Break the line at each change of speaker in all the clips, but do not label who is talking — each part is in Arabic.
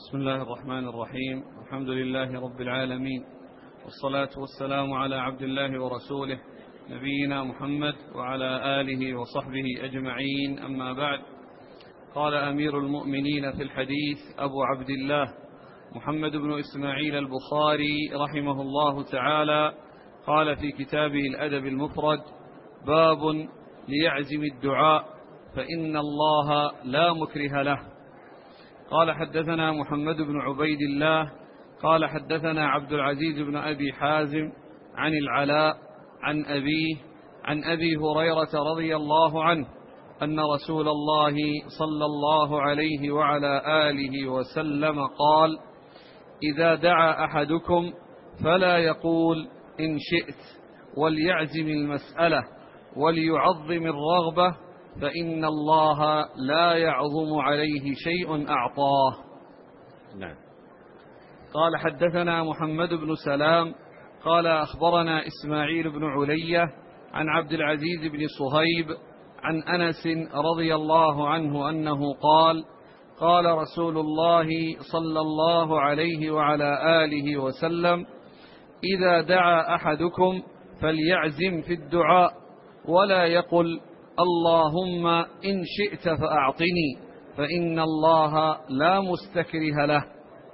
بسم الله الرحمن الرحيم. الحمد لله رب العالمين، والصلاة والسلام على عبد الله ورسوله نبينا محمد وعلى آله وصحبه أجمعين، أما بعد. قال أمير المؤمنين في الحديث أبو عبد الله محمد بن إسماعيل البخاري رحمه الله تعالى، قال في كتابه الأدب المفرد: باب ليعزم الدعاء فإن الله لا مكره له. قال هدثنا محمد بن عبيد الله قال هدثنا عبد العزيز بن أبي حازم عن العلاء عن أبيه عن أبي هريرة رضي الله عنه أن رسول الله صلى الله عليه وعلى آله وسلم قال: إذا دعا أحدكم فلا يقول إن شئت، وليعزم المسألة وليعظم الرغبة، فإن الله لا يعظم عليه شيء أعطاه.
نعم.
قال حدثنا محمد بن سلام قال أخبرنا إسماعيل بن علية عن عبد العزيز بن صهيب عن أنس رضي الله عنه أنه قال: قال رسول الله صلى الله عليه وعلى آله وسلم: إذا دعا أحدكم فليعزم في الدعاء ولا يقل اللهم إن شئت فأعطني، فإن الله لا مستكره له.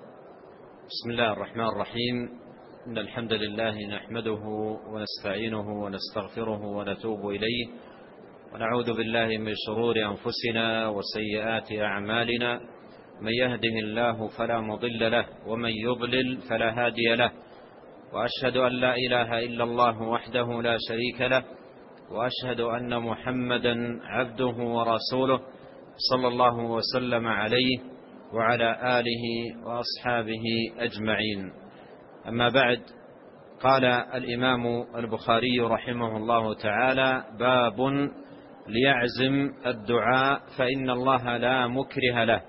بسم الله الرحمن الرحيم. إن الحمد لله نحمده ونستعينه ونستغفره ونتوب إليه، ونعوذ بالله من شرور أنفسنا وسيئات أعمالنا. من يهده الله فلا مضل له، ومن يضلل فلا هادي له، وأشهد أن لا إله إلا الله وحده لا شريك له، وأشهد أن محمدا عبده ورسوله صلى الله وسلم عليه وعلى آله وأصحابه أجمعين. أما بعد، قال الإمام البخاري رحمه الله تعالى: باب ليعزم الدعاء فإن الله لا مكره له.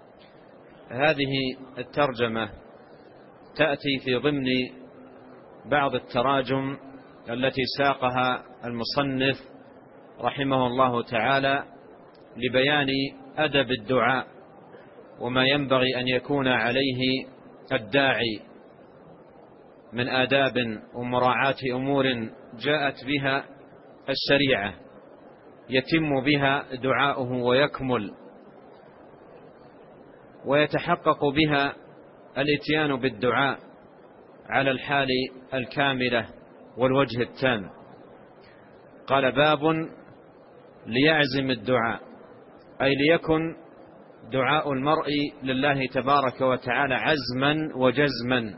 هذه الترجمة تأتي في ضمن بعض التراجم التي ساقها المصنف رحمه الله تعالى لبيان أدب الدعاء وما ينبغي أن يكون عليه الداعي من آداب ومراعاة أمور جاءت بها الشريعة يتم بها دعاؤه ويكمل، ويتحقق بها الاتيان بالدعاء على الحال الكاملة والوجه التام. قال: باب ليعزم الدعاء، أي ليكن دعاء المرء لله تبارك وتعالى عزما وجزما،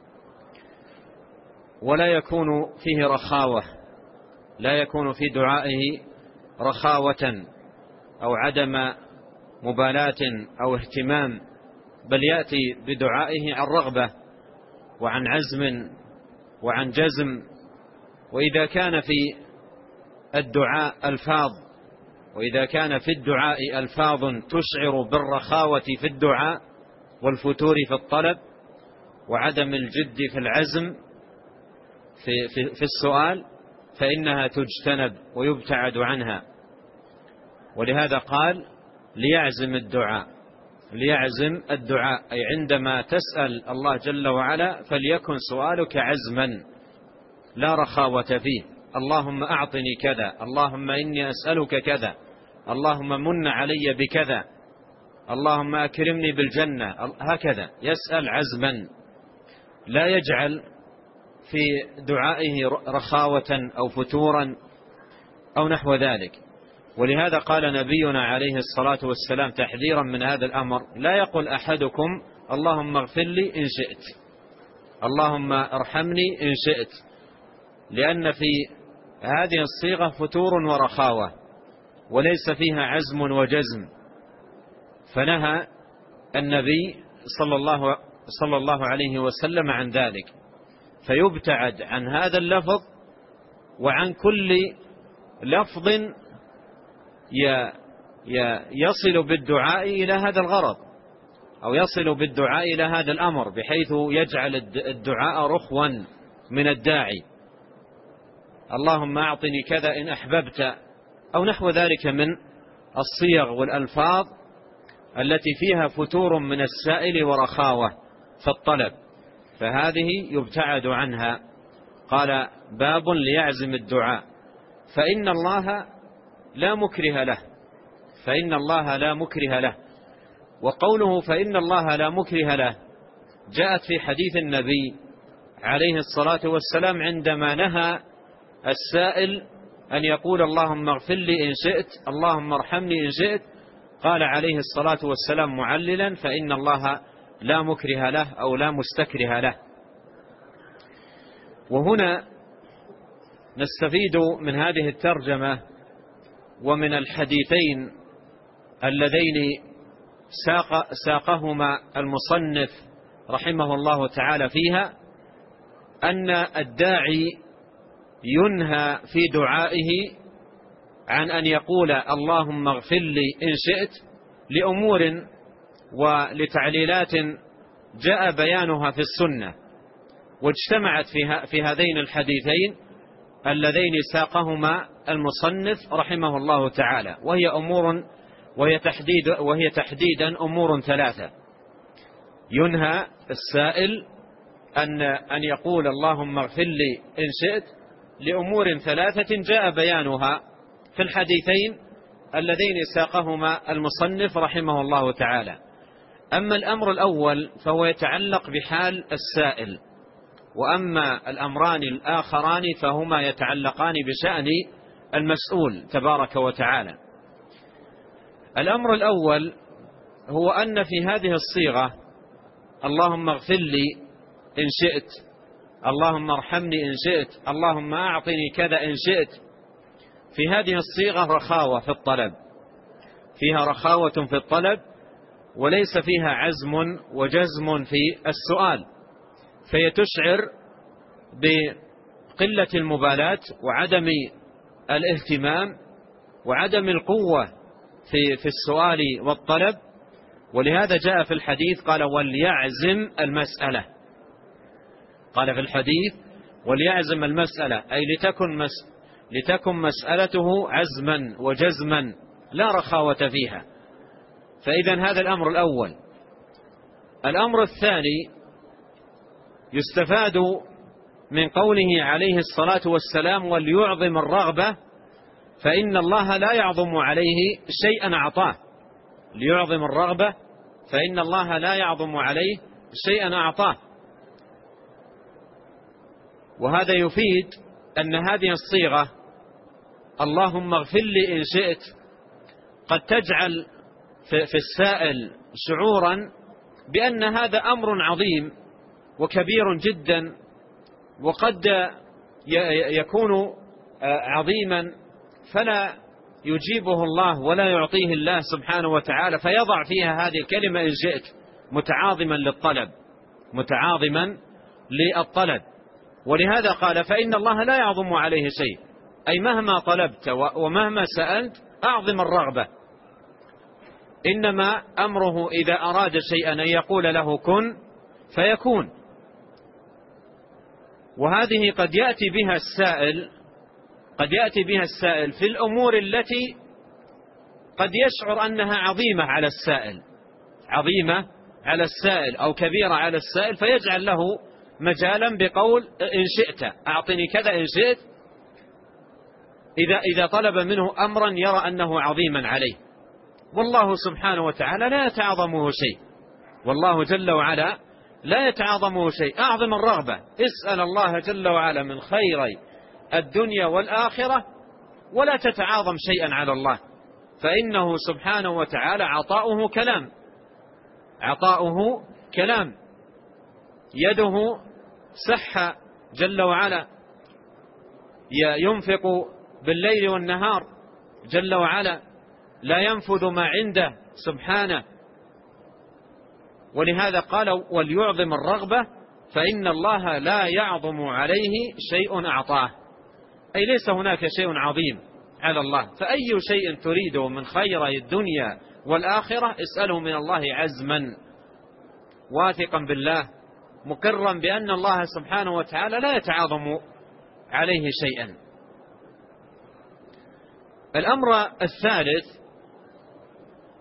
ولا يكون فيه رخاوة، لا يكون في دعائه رخاوة أو عدم مبالاة أو اهتمام، بل يأتي بدعائه عن رغبة وعن عزم وعن جزم. وإذا كان في الدعاء ألفاظ، وإذا كان في الدعاء ألفاظ تشعر بالرخاوة في الدعاء والفتور في الطلب وعدم الجد في العزم في السؤال، فإنها تجتنب ويبتعد عنها. ولهذا قال: ليعزم الدعاء. ليعزم الدعاء أي عندما تسأل الله جل وعلا فليكن سؤالك عزما لا رخاوة فيه. اللهم أعطني كذا، اللهم إني أسألك كذا، اللهم من علي بكذا، اللهم أكرمني بالجنة. هكذا يسأل عزما، لا يجعل في دعائه رخاوة أو فتورا أو نحو ذلك. ولهذا قال نبينا عليه الصلاة والسلام تحذيرا من هذا الأمر: لا يقول أحدكم اللهم اغفر لي إن شئت، اللهم ارحمني إن شئت، لأن في هذه الصيغة فتور ورخاوة وليس فيها عزم وجزم. فنهى النبي صلى الله عليه وسلم عن ذلك، فيبتعد عن هذا اللفظ وعن كل لفظ يصل بالدعاء إلى هذا الغرض أو يصل بالدعاء إلى هذا الأمر، بحيث يجعل الدعاء رخوا من الداعي: اللهم أعطني كذا إن أحببت، أو نحو ذلك من الصيغ والألفاظ التي فيها فتور من السائل ورخاوة في الطلب، فهذه يبتعد عنها. قال: باب ليعزم الدعاء فإن الله لا مكره له. فإن الله لا مكره له. وقوله فإن الله لا مكره له جاءت في حديث النبي عليه الصلاة والسلام عندما نهى السائل أن يقول اللهم اغفر لي إن شئت، اللهم ارحمني إن شئت. قال عليه الصلاة والسلام معللا: فإن الله لا مكره له أو لا مستكره له. وهنا نستفيد من هذه الترجمة ومن الحديثين اللذين ساقهما المصنف رحمه الله تعالى فيها أن الداعي ينهى في دعائه عن أن يقول اللهم اغفر لي إن شئت لأمور ولتعليلات جاء بيانها في السنة، واجتمعت في هذين الحديثين اللذين ساقهما المصنف رحمه الله تعالى، وهي تحديدا أمور ثلاثة. ينهى السائل أن يقول اللهم اغفر لي إن شئت لأمور ثلاثة جاء بيانها في الحديثين اللذين ساقهما المصنف رحمه الله تعالى. أما الأمر الأول فهو يتعلق بحال السائل، وأما الأمران الآخران فهما يتعلقان بشأن المسؤول تبارك وتعالى. الأمر الأول هو أن في هذه الصيغة اللهم اغفر لي إن شئت، اللهم ارحمني إن شئت، اللهم أعطني كذا إن شئت، في هذه الصيغة رخاوة في الطلب، فيها رخاوة في الطلب وليس فيها عزم وجزم في السؤال، فهي تشعر بقلة المبالاة وعدم الاهتمام وعدم القوة في السؤال والطلب. ولهذا جاء في الحديث قال وليعزم المسألة. قال في الحديث وليعزم المسألة، أي لتكن مسألته عزما وجزما لا رخاوة فيها. فإذا هذا الأمر الأول. الأمر الثاني يستفاد من قوله عليه الصلاة والسلام وليعظم الرغبة فإن الله لا يعظم عليه شيئا أعطاه. ليعظم الرغبة فإن الله لا يعظم عليه شيئا أعطاه. وهذا يفيد أن هذه الصيغة اللهم اغفر لي إن شئت قد تجعل في السائل شعورا بأن هذا أمر عظيم وكبير جدا، وقد يكون عظيما فلا يجيبه الله ولا يعطيه الله سبحانه وتعالى، فيضع فيها هذه الكلمة إن شئت متعاظما للطلب. ولهذا قال فإن الله لا يعظم عليه شيء، أي مهما طلبت ومهما سألت أعظم الرغبة. إنما أمره إذا أراد شيئا أن يقول له كن فيكون. وهذه قد يأتي بها السائل في الأمور التي قد يشعر أنها عظيمة على السائل أو كبيرة على السائل، فيجعل له مجالا بقول إن شئت أعطني كذا إن شئت، إذا طلب منه أمرا يرى أنه عظيما عليه. والله سبحانه وتعالى لا يتعاظمه شيء، والله جل وعلا لا يتعاظمه شيء. أعظم الرغبة، اسأل الله جل وعلا من خير الدنيا والآخرة ولا تتعاظم شيئا على الله، فإنه سبحانه وتعالى عطاؤه كلام، يده سح جل وعلا، ينفق بالليل والنهار جل وعلا، لا ينفذ ما عنده سبحانه. ولهذا قال وليعظم الرغبة فإن الله لا يعظم عليه شيء أعطاه، أي ليس هناك شيء عظيم على الله، فأي شيء تريده من خير الدنيا والآخرة اسأله من الله عزما واثقا بالله مقرا بأن الله سبحانه وتعالى لا يتعاظم عليه شيئا. الأمر الثالث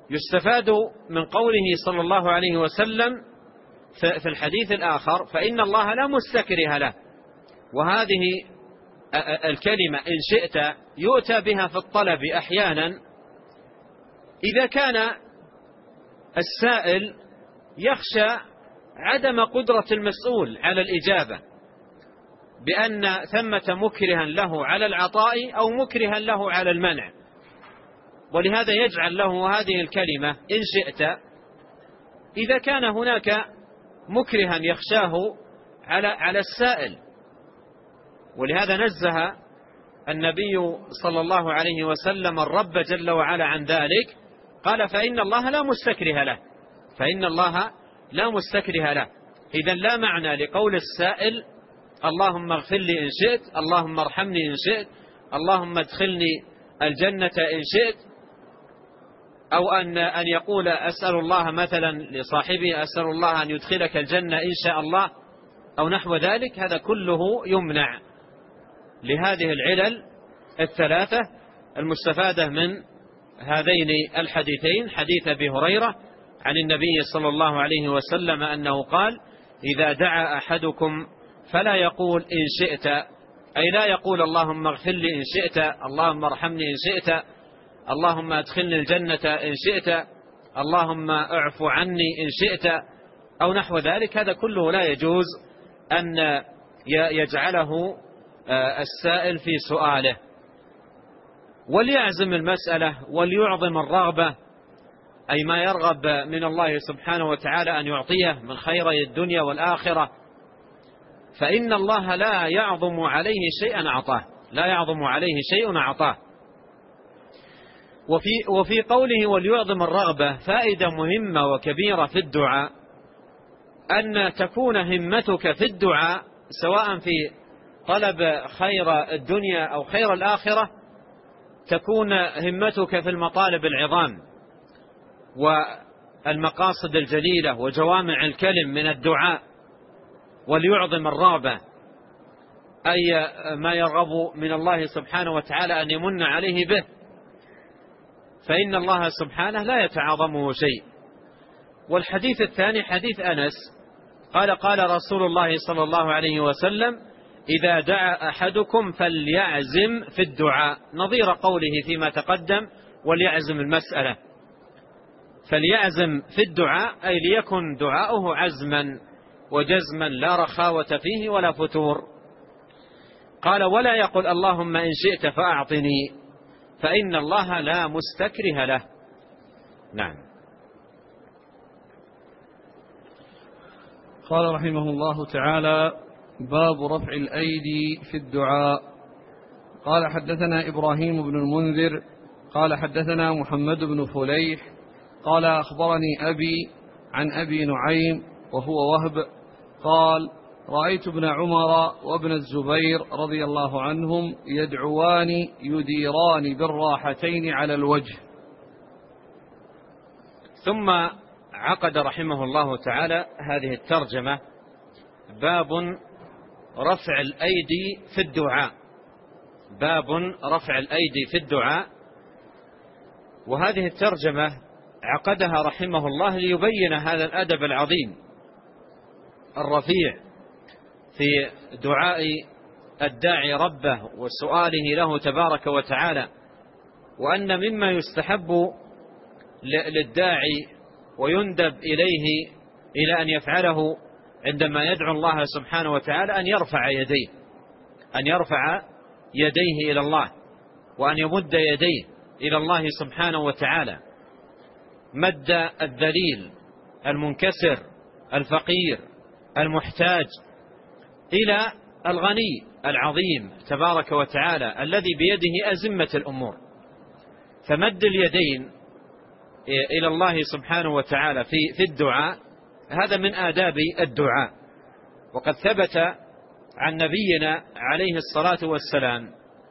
يستفاد من قوله صلى الله عليه وسلم في الحديث الآخر فإن الله لا مستكره له، وهذه الكلمة إن شئت يؤتى بها في الطلب أحيانا إذا كان السائل يخشى عدم قدرة المسؤول على الإجابة، بأن ثمة مكرها له على العطاء أو مكرها له على المنع، ولهذا يجعل له هذه الكلمة إن شئت إذا كان هناك مكرها يخشاه على السائل. ولهذا نزه النبي صلى الله عليه وسلم الرب جل وعلا عن ذلك، قال فإن الله لا مستكره له، فإن الله لا مستكره له. إذن لا معنى لقول السائل اللهم اغفر لي إن شئت، اللهم ارحمني إن شئت، اللهم ادخلني الجنة إن شئت، أو أن يقول أسأل الله مثلا لصاحبه أسأل الله أن يدخلك الجنة إن شاء الله أو نحو ذلك، هذا كله يمنع لهذه العلل الثلاثة المستفادة من هذين الحديثين، حديث أبي هريرة عن النبي صلى الله عليه وسلم أنه قال إذا دعا أحدكم فلا يقول إن شئت، أي لا يقول اللهم اغفر لي إن شئت، اللهم ارحمني إن شئت، اللهم ادخلني الجنة إن شئت، اللهم اعف عني إن شئت أو نحو ذلك، هذا كله لا يجوز أن يجعله السائل في سؤاله. وليعزم المسألة وليعظم الرغبة، أي ما يرغب من الله سبحانه وتعالى أن يعطيه من خيري الدنيا والآخرة، فإن الله لا يعظم عليه شيئا أعطاه، لا يعظم عليه شيء أعطاه. وفي قوله وليعظم الرغبة فائدة مهمة وكبيرة في الدعاء، أن تكون همتك في الدعاء سواء في طلب خير الدنيا أو خير الآخرة، تكون همتك في المطالب العظام والمقاصد الجليلة وجوامع الكلم من الدعاء. وليعظم الرغبة أي ما يرغب من الله سبحانه وتعالى أن يمن عليه به، فإن الله سبحانه لا يتعاظمه شيء. والحديث الثاني حديث أنس قال قال رسول الله صلى الله عليه وسلم إذا دعا أحدكم فليعزم في الدعاء، نظير قوله فيما تقدم وليعزم المسألة. فليعزم في الدعاء أي ليكن دعاؤه عزما وجزما لا رخاوة فيه ولا فتور. قال ولا يقول اللهم إن شئت فأعطني، فإن الله لا مستكره له. نعم.
قال رحمه الله تعالى باب رفع الأيدي في الدعاء. قال حدثنا إبراهيم بن المنذر قال حدثنا محمد بن فليح قال أخبرني أبي عن أبي نعيم وهو وهب قال رأيت ابن عمر وابن الزبير رضي الله عنهم يدعوان يديران بالراحتين على الوجه.
ثم عقد رحمه الله تعالى هذه الترجمة باب رفع الأيدي في الدعاء، باب رفع الأيدي في الدعاء. وهذه الترجمة عقدها رحمه الله ليبين هذا الأدب العظيم الرفيع في دعاء الداعي ربه وسؤاله له تبارك وتعالى، وأن مما يستحب للداعي ويندب إليه إلى أن يفعله عندما يدعو الله سبحانه وتعالى أن يرفع يديه، أن يرفع يديه إلى الله، وأن يمد يديه إلى الله سبحانه وتعالى مد الذليل المنكسر الفقير المحتاج إلى الغني العظيم تبارك وتعالى الذي بيده أزمة الأمور. فمد اليدين إلى الله سبحانه وتعالى في الدعاء هذا من آداب الدعاء. وقد ثبت عن نبينا عليه الصلاة والسلام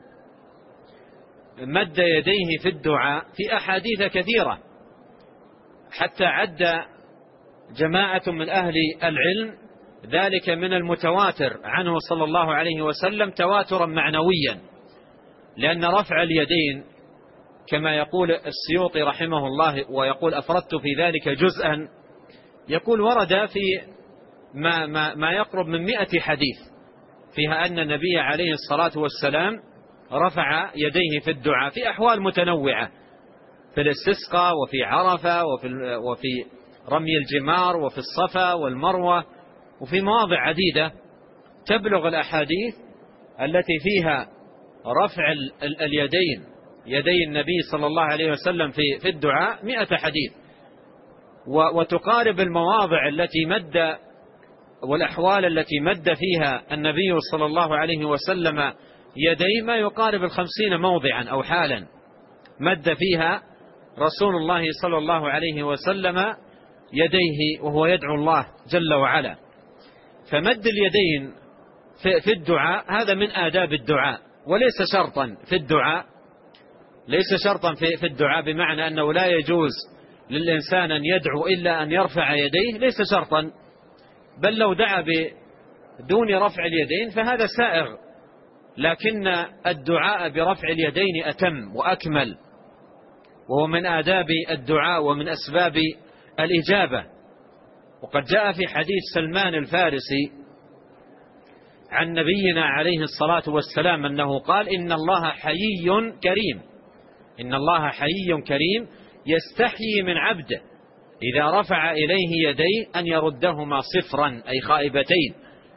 مد يديه في الدعاء في أحاديث كثيرة، حتى عد جماعة من أهل العلم ذلك من المتواتر عنه صلى الله عليه وسلم تواترا معنويا، لأن رفع اليدين كما يقول السيوطي رحمه الله ويقول أفردت في ذلك جزءا، يقول ورد في ما يقرب من 100 حديث فيها أن النبي عليه الصلاة والسلام رفع يديه في الدعاء في أحوال متنوعة، في الاستسقاء وفي عرفة وفي رمي الجمار وفي الصفا والمروة وفي مواضع عديدة تبلغ الأحاديث التي فيها رفع اليدين يدي النبي صلى الله عليه وسلم في الدعاء 100 حديث، وتقارب المواضع التي مد والأحوال التي مد فيها النبي صلى الله عليه وسلم يديه ما يقارب 50 موضعا أو حالا مد فيها رسول الله صلى الله عليه وسلم يديه وهو يدعو الله جل وعلا. فمد اليدين في الدعاء هذا من آداب الدعاء، وليس شرطا في الدعاء، ليس شرطا في الدعاء بمعنى أنه لا يجوز للإنسان أن يدعو إلا أن يرفع يديه، ليس شرطا، بل لو دعا بدون رفع اليدين فهذا سائغ، لكن الدعاء برفع اليدين أتم وأكمل، وهو من آداب الدعاء ومن أسباب الإجابة. وقد جاء في حديث سلمان الفارسي عن نبينا عليه الصلاة والسلام أنه قال إن الله حيي كريم، إن الله حيي كريم يستحيي من عبده إذا رفع إليه يديه أن يردهما صفرا أي خائبتين.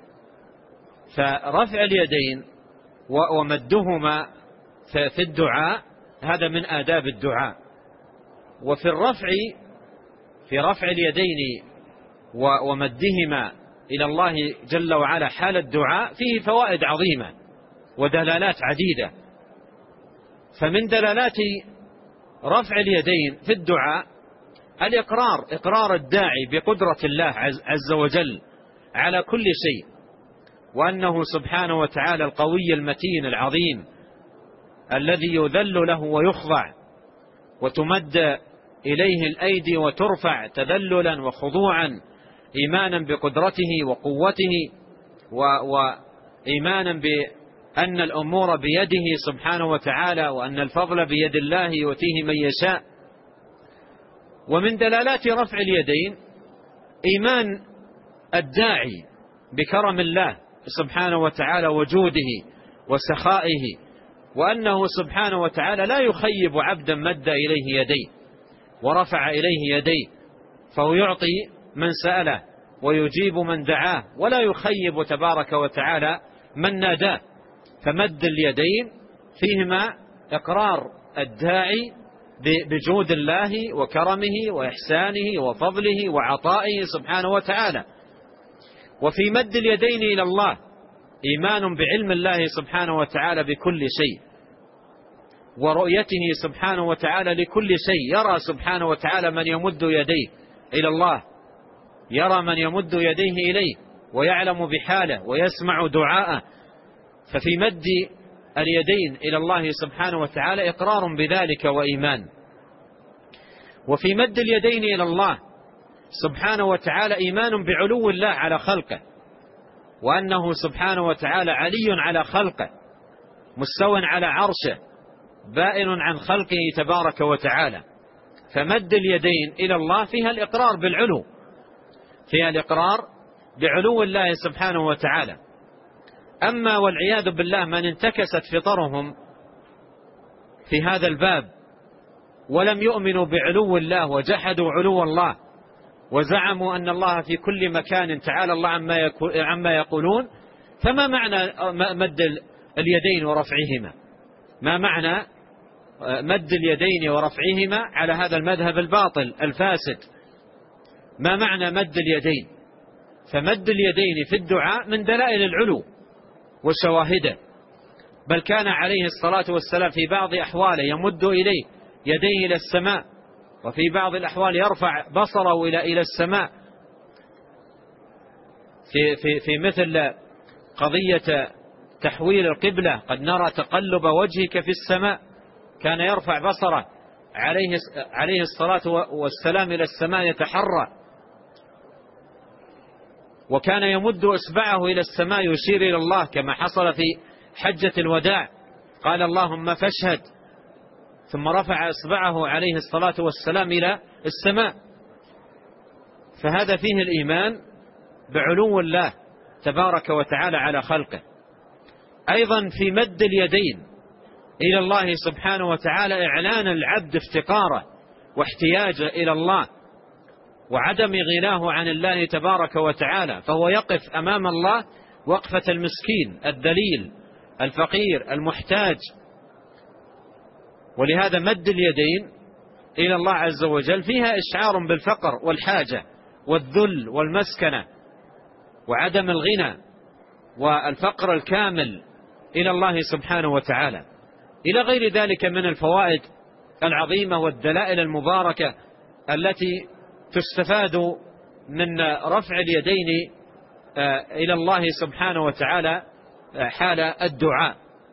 فرفع اليدين ومدهما في الدعاء هذا من آداب الدعاء. وفي رفع اليدين ومدهما إلى الله جل وعلا حال الدعاء فيه فوائد عظيمة ودلالات عديدة. فمن دلالات رفع اليدين في الدعاء إقرار الداعي بقدرة الله عز وجل على كل شيء، وأنه سبحانه وتعالى القوي المتين العظيم الذي يذل له ويخضع وتمد إليه الأيدي وترفع تذللا وخضوعا إيمانا بقدرته وقوته وإيمانا بأن الأمور بيده سبحانه وتعالى، وأن الفضل بيد الله يؤتيه من يشاء. ومن دلالات رفع اليدين إيمان الداعي بكرم الله سبحانه وتعالى وجوده وسخائه، وأنه سبحانه وتعالى لا يخيب عبدا مد إليه يديه ورفع إليه يديه، فهو يعطي من سأله ويجيب من دعاه، ولا يخيب تبارك وتعالى من ناداه. فمد اليدين فيهما إقرار الداعي بجود الله وكرمه وإحسانه وفضله وعطائه سبحانه وتعالى. وفي مد اليدين إلى الله إيمان بعلم الله سبحانه وتعالى بكل شيء، ورؤيته سبحانه وتعالى لكل شيء، يرى سبحانه وتعالى من يمد يديه إلى الله، يرى من يمد يديه إليه ويعلم بحاله ويسمع دعاءه. ففي مد اليدين إلى الله سبحانه وتعالى إقرار بذلك وإيمان. وفي مد اليدين إلى الله سبحانه وتعالى إيمان بعلو الله على خلقه، وأنه سبحانه وتعالى علي على خلقه مستو على عرشه بائن عن خلقه تبارك وتعالى. فمد اليدين إلى الله فيها الإقرار بالعلو، فيها الإقرار بعلو الله سبحانه وتعالى. أما والعياذ بالله من انتكست فطرهم في هذا الباب ولم يؤمنوا بعلو الله وجحدوا علو الله وزعموا أن الله في كل مكان تعالى الله عما يقولون، فما معنى مد اليدين ورفعهما؟ ما معنى مد اليدين ورفعهما على هذا المذهب الباطل الفاسد؟ ما معنى مد اليدين؟ فمد اليدين في الدعاء من دلائل العلو وشواهده، بل كان عليه الصلاة والسلام في بعض أحواله يمد إليه يديه إلى السماء، وفي بعض الأحوال يرفع بصره إلى السماء، في مثل قضية تحويل القبلة، قد نرى تقلب وجهك في السماء، كان يرفع بصره عليه الصلاة والسلام إلى السماء يتحرى، وكان يمد إصبعه إلى السماء يشير إلى الله كما حصل في حجة الوداع، قال اللهم فاشهد، ثم رفع إصبعه عليه الصلاة والسلام إلى السماء، فهذا فيه الإيمان بعلو الله تبارك وتعالى على خلقه. أيضا في مد اليدين إلى الله سبحانه وتعالى إعلان العبد افتقاره واحتياجه إلى الله وعدم غناه عن الله تبارك وتعالى، فهو يقف أمام الله وقفة المسكين الذليل الفقير المحتاج. ولهذا مد اليدين إلى الله عز وجل فيها إشعار بالفقر والحاجة والذل والمسكنة وعدم الغنى والفقر الكامل إلى الله سبحانه وتعالى، إلى غير ذلك من الفوائد العظيمة والدلائل المباركة التي تستفاد من رفع اليدين إلى الله سبحانه وتعالى حال الدعاء.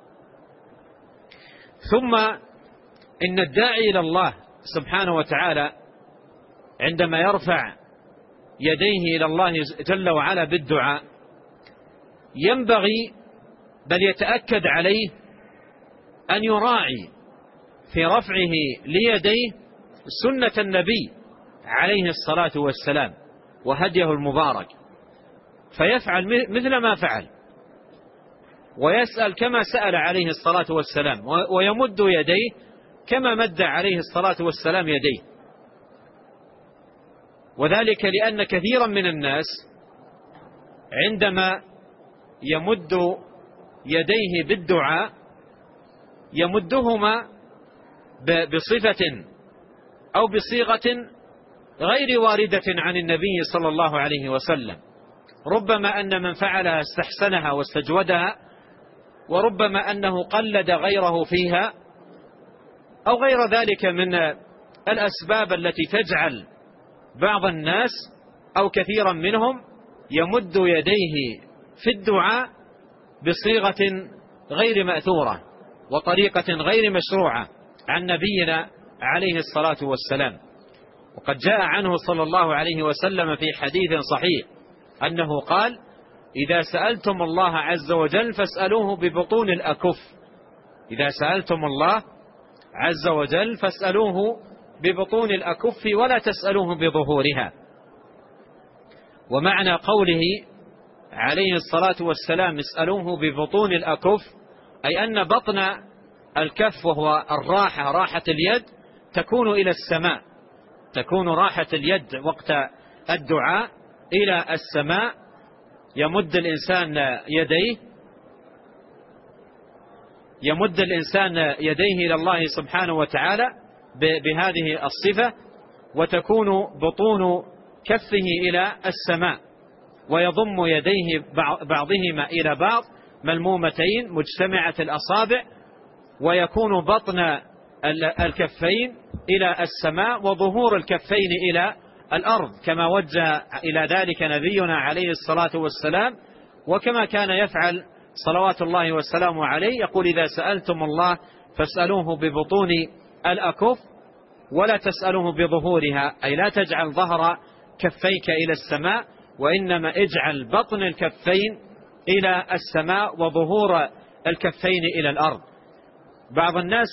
ثم إن الداعي إلى الله سبحانه وتعالى عندما يرفع يديه إلى الله جل وعلا بالدعاء ينبغي بل يتأكد عليه أن يراعي في رفعه ليديه سنة النبي عليه الصلاة والسلام وهديه المبارك، فيفعل مثل ما فعل ويسأل كما سأل عليه الصلاة والسلام ويمد يديه كما مد عليه الصلاة والسلام يديه. وذلك لأن كثيرا من الناس عندما يمد يديه بالدعاء يمدهما بصفة أو بصيغة غير واردة عن النبي صلى الله عليه وسلم، ربما أن من فعلها استحسنها واستجودها، وربما أنه قلد غيره فيها، أو غير ذلك من الأسباب التي تجعل بعض الناس أو كثيرا منهم يمد يديه في الدعاء بصيغة غير مأثورة وطريقة غير مشروعة عن نبينا عليه الصلاة والسلام. وقد جاء عنه صلى الله عليه وسلم في حديث صحيح أنه قال: إذا سألتم الله عز وجل فاسألوه ببطون الأكف. إذا سألتم الله عز وجل فاسألوه ببطون الأكف ولا تسألوه بظهورها. ومعنى قوله عليه الصلاة والسلام اسألوه ببطون الأكف أي أن بطن الكف وهو الراحة، راحة اليد، تكون إلى السماء، تكون راحة اليد وقت الدعاء إلى السماء. يمد الإنسان يديه إلى الله سبحانه وتعالى بهذه الصفة، وتكون بطون كفه إلى السماء، ويضم يديه بعضهما إلى بعض ملمومتين مجتمعة الأصابع، ويكون بطن الكفين إلى السماء وظهور الكفين إلى الأرض، كما وجه إلى ذلك نبينا عليه الصلاة والسلام، وكما كان يفعل صلوات الله والسلام عليه. يقول: إذا سألتم الله فاسألوه ببطون الأكف ولا تسألوه بظهورها، أي لا تجعل ظهر كفيك إلى السماء، وإنما اجعل بطن الكفين إلى السماء وظهور الكفين إلى الأرض. بعض الناس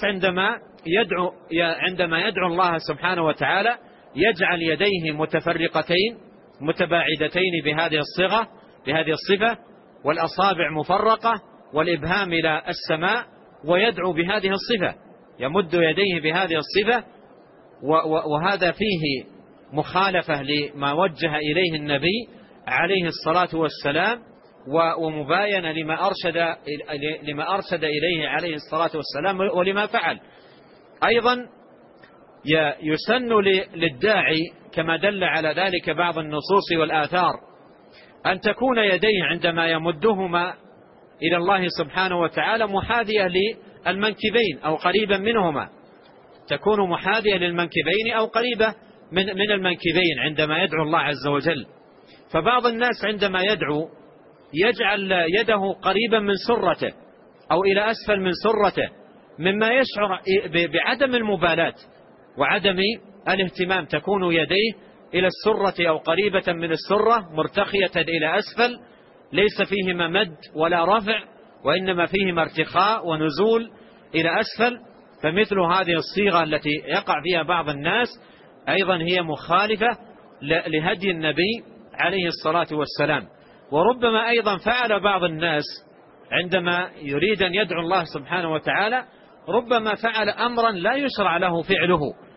عندما يدعو الله سبحانه وتعالى يجعل يديه متفرقتين متباعدتين بهذه الصيغة، بهذه الصفة، والأصابع مفرقة والإبهام إلى السماء، ويدعو بهذه الصفة، يمد يديه بهذه الصفة، وهذا فيه مخالفة لما وجه إليه النبي عليه الصلاة والسلام، ومباينة لما أرشد إليه عليه الصلاة والسلام ولما فعل. أيضا يسن للداعي كما دل على ذلك بعض النصوص والآثار أن تكون يديه عندما يمدهما إلى الله سبحانه وتعالى محاذية للمنكبين أو قريبا منهما، تكون محاذية للمنكبين أو قريبة من المنكبين عندما يدعو الله عز وجل. فبعض الناس عندما يدعو يجعل يده قريبا من سرته أو إلى أسفل من سرته، مما يشعر بعدم المبالاة وعدم الاهتمام، تكون يديه إلى السرة أو قريبة من السرة مرتخية إلى أسفل، ليس فيهما مد ولا رفع، وإنما فيهما ارتخاء ونزول إلى أسفل. فمثل هذه الصيغة التي يقع فيها بعض الناس أيضا هي مخالفة لهدي النبي عليه الصلاة والسلام. وربما أيضا فعل بعض الناس عندما يريد أن يدعو الله سبحانه وتعالى ربما فعل أمرا لا يشرع له فعله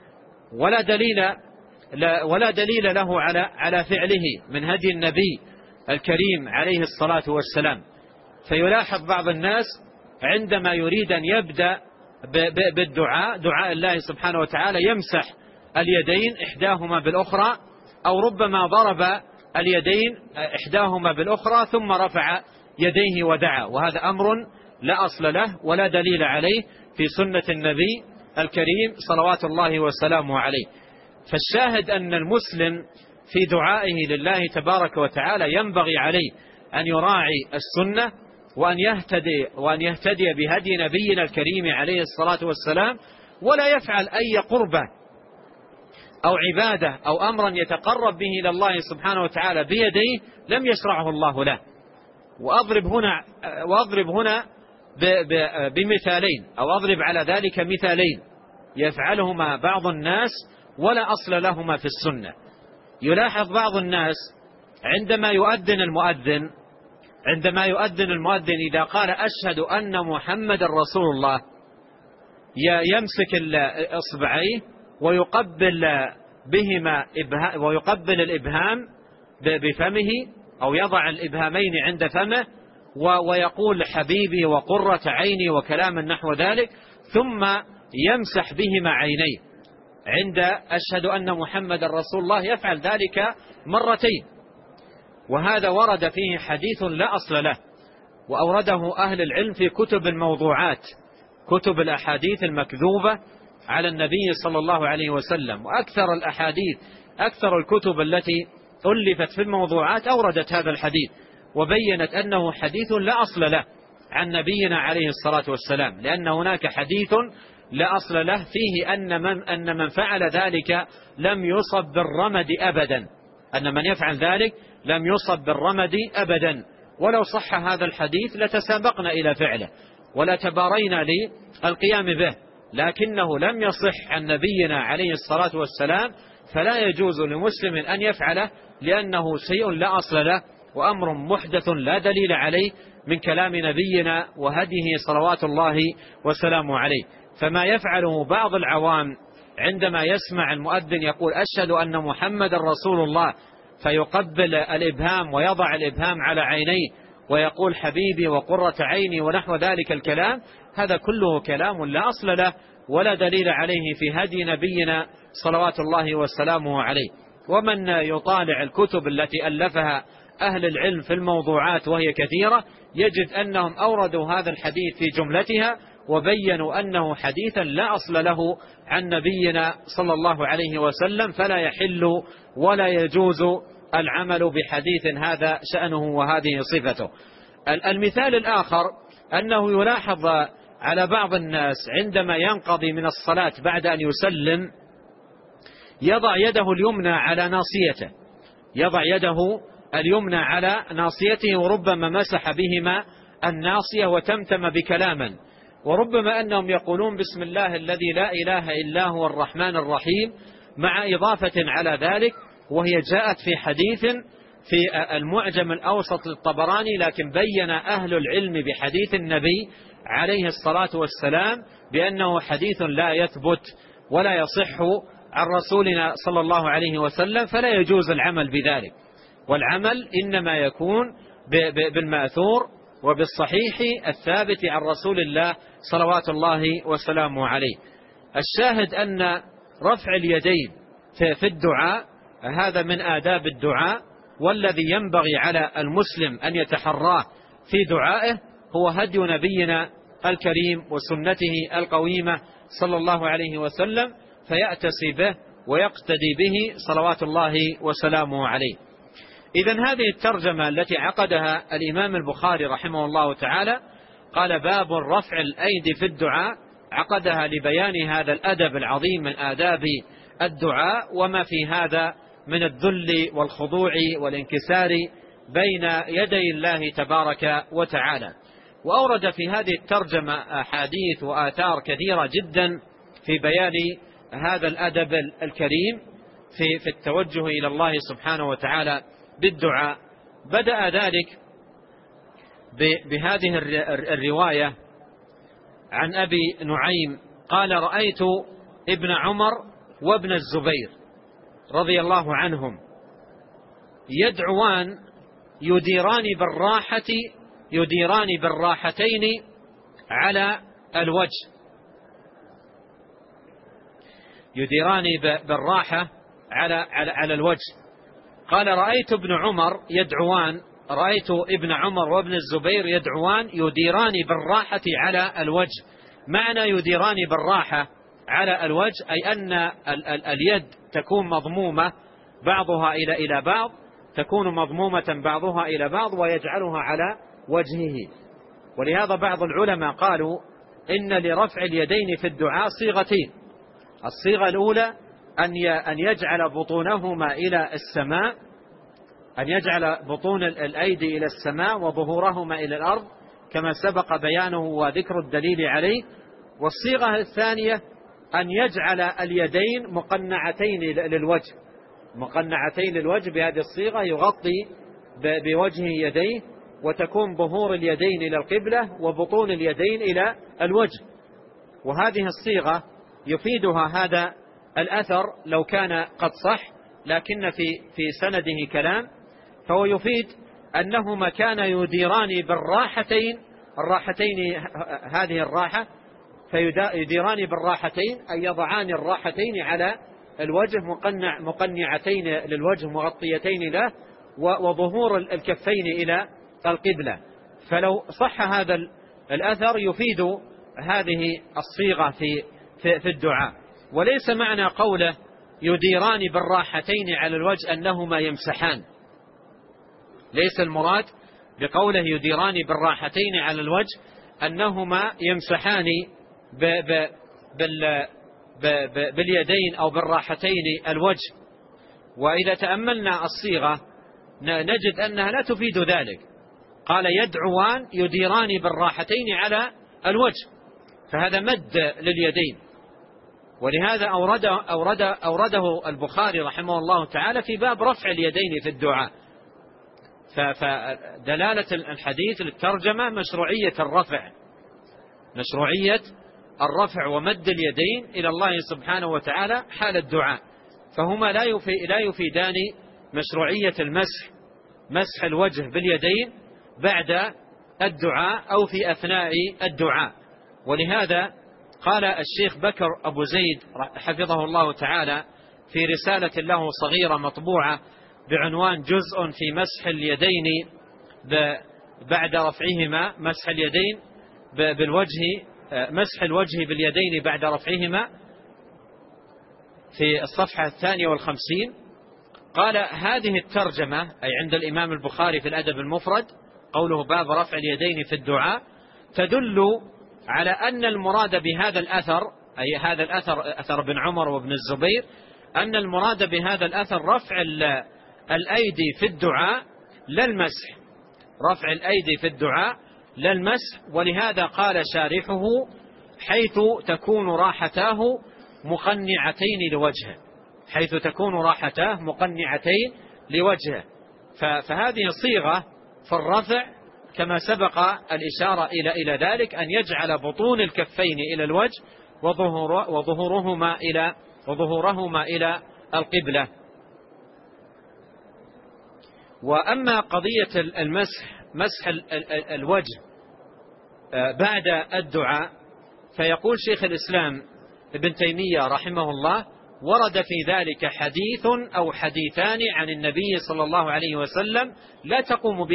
ولا دليل له على فعله من هدي النبي الكريم عليه الصلاة والسلام. فيلاحظ بعض الناس عندما يريد أن يبدأ بالدعاء دعاء الله سبحانه وتعالى يمسح اليدين إحداهما بالأخرى، أو ربما ضرب اليدين إحداهما بالأخرى ثم رفع يديه ودعا، وهذا أمر لا أصل له ولا دليل عليه في سنة النبي الكريم صلوات الله وسلامه عليه. فالشاهد أن المسلم في دعائه لله تبارك وتعالى ينبغي عليه أن يراعي السنة وأن يهتدي بهدي نبينا الكريم عليه الصلاة والسلام، ولا يفعل أي قربة أو عبادة أو أمرا يتقرب به إلى الله سبحانه وتعالى بيديه لم يشرعه الله له. وأضرب هنا بمثالين، أو أضرب على ذلك مثالين يفعلهما بعض الناس ولا أصل لهما في السنة. يلاحظ بعض الناس عندما يؤذن المؤذن إذا قال أشهد أن محمد رسول الله يمسك إصبعيه ويقبل الإبهام بفمه أو يضع الإبهامين عند فمه ويقول حبيبي وقرة عيني وكلام نحو ذلك، ثم يمسح بهما عينيه عند أشهد أن محمد رسول الله، يفعل ذلك مرتين، وهذا ورد فيه حديث لا أصل له، وأورده أهل العلم في كتب الموضوعات، كتب الأحاديث المكذوبة على النبي صلى الله عليه وسلم. وأكثر الأحاديث أكثر الكتب التي ألفت في الموضوعات أوردت هذا الحديث وبينت أنه حديث لا أصل له عن نبينا عليه الصلاة والسلام، لأن هناك حديث لا أصل له فيه أن من فعل ذلك لم يصب بالرمد أبدا، أن من يفعل ذلك لم يصب بالرمد أبدا. ولو صح هذا الحديث لتسابقنا إلى فعله ولا تبارينا للقيام به، لكنه لم يصح عن نبينا عليه الصلاة والسلام، فلا يجوز لمسلم أن يفعله لأنه شيء لا أصل له وأمر محدث لا دليل عليه من كلام نبينا وهديه صلوات الله وسلامه عليه. فما يفعله بعض العوام عندما يسمع المؤذن يقول أشهد أن محمد رسول الله فيقبل الإبهام ويضع الإبهام على عينيه ويقول حبيبي وقرة عيني ونحو ذلك الكلام، هذا كله كلام لا أصل له ولا دليل عليه في هدي نبينا صلوات الله وسلامه عليه. ومن يطالع الكتب التي ألفها أهل العلم في الموضوعات وهي كثيرة يجد أنهم أوردوا هذا الحديث في جملتها وبينوا أنه حديثا لا أصل له عن نبينا صلى الله عليه وسلم، فلا يحل ولا يجوز العمل بحديث هذا شأنه وهذه صفته. المثال الآخر أنه يلاحظ على بعض الناس عندما ينقضي من الصلاة بعد أن يسلم يضع يده اليمنى على ناصيته، يضع يده اليمنى على ناصيته، وربما مسح بهما الناصية وتمتم بكلاما، وربما أنهم يقولون بسم الله الذي لا إله إلا هو الرحمن الرحيم مع إضافة على ذلك، وهي جاءت في حديث في المعجم الأوسط للطبراني، لكن بين أهل العلم بحديث النبي عليه الصلاة والسلام بأنه حديث لا يثبت ولا يصح عن رسولنا صلى الله عليه وسلم، فلا يجوز العمل بذلك، والعمل إنما يكون بالمأثور وبالصحيح الثابت عن رسول الله صلوات الله وسلامه عليه. الشاهد أن رفع اليدين في الدعاء هذا من آداب الدعاء، والذي ينبغي على المسلم أن يتحراه في دعائه هو هدي نبينا الكريم وسنته القويمة صلى الله عليه وسلم، فيأتسي به ويقتدي به صلوات الله وسلامه عليه. إذن هذه الترجمة التي عقدها الإمام البخاري رحمه الله تعالى قال باب رفع الأيدي في الدعاء، عقدها لبيان هذا الأدب العظيم من آداب الدعاء وما في هذا من الذل والخضوع والانكسار بين يدي الله تبارك وتعالى. وأورد في هذه الترجمة أحاديث وآثار كثيرة جدا في بيان هذا الأدب الكريم في التوجه إلى الله سبحانه وتعالى بالدعاء. بدأ ذلك بهذه الرواية عن أبي نعيم قال: رأيت ابن عمر وابن الزبير رضي الله عنهم يدعوان يديران بالراحتين على الوجه، يديران بالراحة على الوجه. قال: رأيت ابن عمر وابن الزبير يدعوان يديران بالراحة على الوجه. معنى يديران بالراحة على الوجه أي أن اليد تكون مضمومة بعضها إلى بعض، تكون مضمومة بعضها إلى بعض ويجعلها على وجهه. ولهذا بعض العلماء قالوا إن لرفع اليدين في الدعاء صيغتين: الصيغة الأولى أن يجعل بطونهما إلى السماء، أن يجعل بطون الأيدي إلى السماء وظهورهما إلى الأرض كما سبق بيانه وذكر الدليل عليه. والصيغة الثانية أن يجعل اليدين مقنعتين للوجه، بهذه الصيغة يغطي بوجهه يديه، وتكون ظهور اليدين إلى القبلة وبطون اليدين إلى الوجه. وهذه الصيغة يفيدها هذا الأثر لو كان قد صح، لكن في سنده كلام، فهو يفيد أنهما كان يديران بالراحتين، هذه الراحة، فيديران بالراحتين أي يضعان الراحتين على الوجه مقنعتين للوجه مغطيتين له، وظهور الكفين إلى القبلة. فلو صح هذا الأثر يفيد هذه الصيغة في الدعاء. وليس معنى قوله يديران بالراحتين على الوجه أنهما يمسحان، ليس المراد بقوله يديران بالراحتين على الوجه أنهما يمسحان باليدين أو بالراحتين الوجه. وإذا تأملنا الصيغة نجد أنها لا تفيد ذلك. قال: يدعوان يديران بالراحتين على الوجه، فهذا مد لليدين. ولهذا أورده البخاري رحمه الله تعالى في باب رفع اليدين في الدعاء. فدلالة الحديث للترجمة مشروعية الرفع ومد اليدين إلى الله سبحانه وتعالى حال الدعاء، فهما لا يفيدان مشروعية مسح الوجه باليدين بعد الدعاء أو في أثناء الدعاء. ولهذا قال الشيخ بكر أبو زيد حفظه الله تعالى في رسالة له صغيرة مطبوعة بعنوان جزء في مسح اليدين بعد رفعهما، مسح اليدين مسح الوجه باليدين بعد رفعهما، في الصفحة 52. قال: هذه الترجمة أي عند الإمام البخاري في الأدب المفرد قوله باب رفع اليدين في الدعاء تدل على أن المراد بهذا الأثر، أي هذا الأثر أثر ابن عمر وابن الزبير، أن المراد بهذا الأثر رفع الأيدي في الدعاء لا المسح، رفع الأيدي في الدعاء لا المسح. ولهذا قال شارحه: حيث تكون راحتاه مقنعتين لوجهه، حيث تكون راحتاه مقنعتين لوجهه. فهذه صيغة في الرفع كما سبق الإشارة إلى ذلك، أن يجعل بطون الكفين إلى الوجه وظهورهما إلى القبلة. وأما قضية مسح الوجه بعد الدعاء، فيقول شيخ الإسلام ابن تيمية رحمه الله: ورد في ذلك حديث أو حديثان عن النبي صلى الله عليه وسلم لا تقوم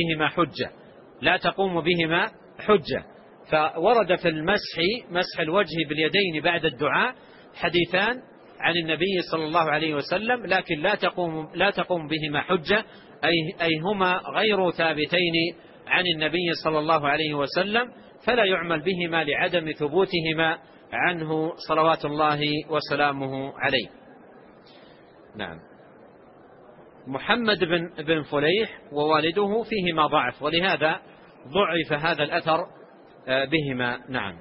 بهما حجة. فورد في مسح الوجه باليدين بعد الدعاء حديثان عن النبي صلى الله عليه وسلم، لكن لا تقوم بهما حجة، أي هما غير ثابتين عن النبي صلى الله عليه وسلم، فلا يعمل بهما لعدم ثبوتهما عنه صلوات الله وسلامه عليه. نعم. محمد بن فليح ووالده فيهما ضعف، ولهذا ضعف هذا الأثر بهما. نعم.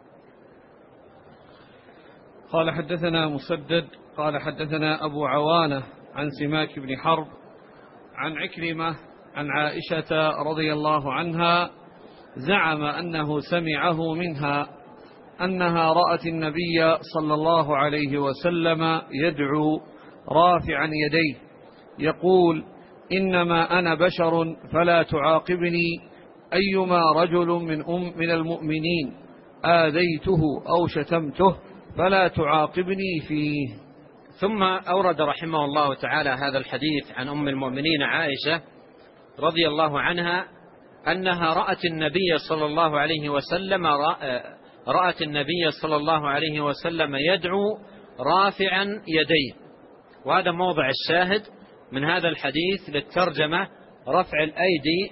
قال حدثنا مسدد قال حدثنا أبو عوانة عن سماك بن حرب عن عكرمة عن عائشة رضي الله عنها زعم أنه سمعه منها أنها رأت النبي صلى الله عليه وسلم يدعو رافعا يديه يقول: إنما أنا بشر فلا تعاقبني، أيما رجل من المؤمنين آذيته أو شتمته فلا تعاقبني فيه.
ثم أورد رحمه الله تعالى هذا الحديث عن أم المؤمنين عائشة رضي الله عنها أنها رأت النبي صلى الله عليه وسلم يدعو رافعا يديه. وهذا موضع الشاهد من هذا الحديث للترجمة: رفع الأيدي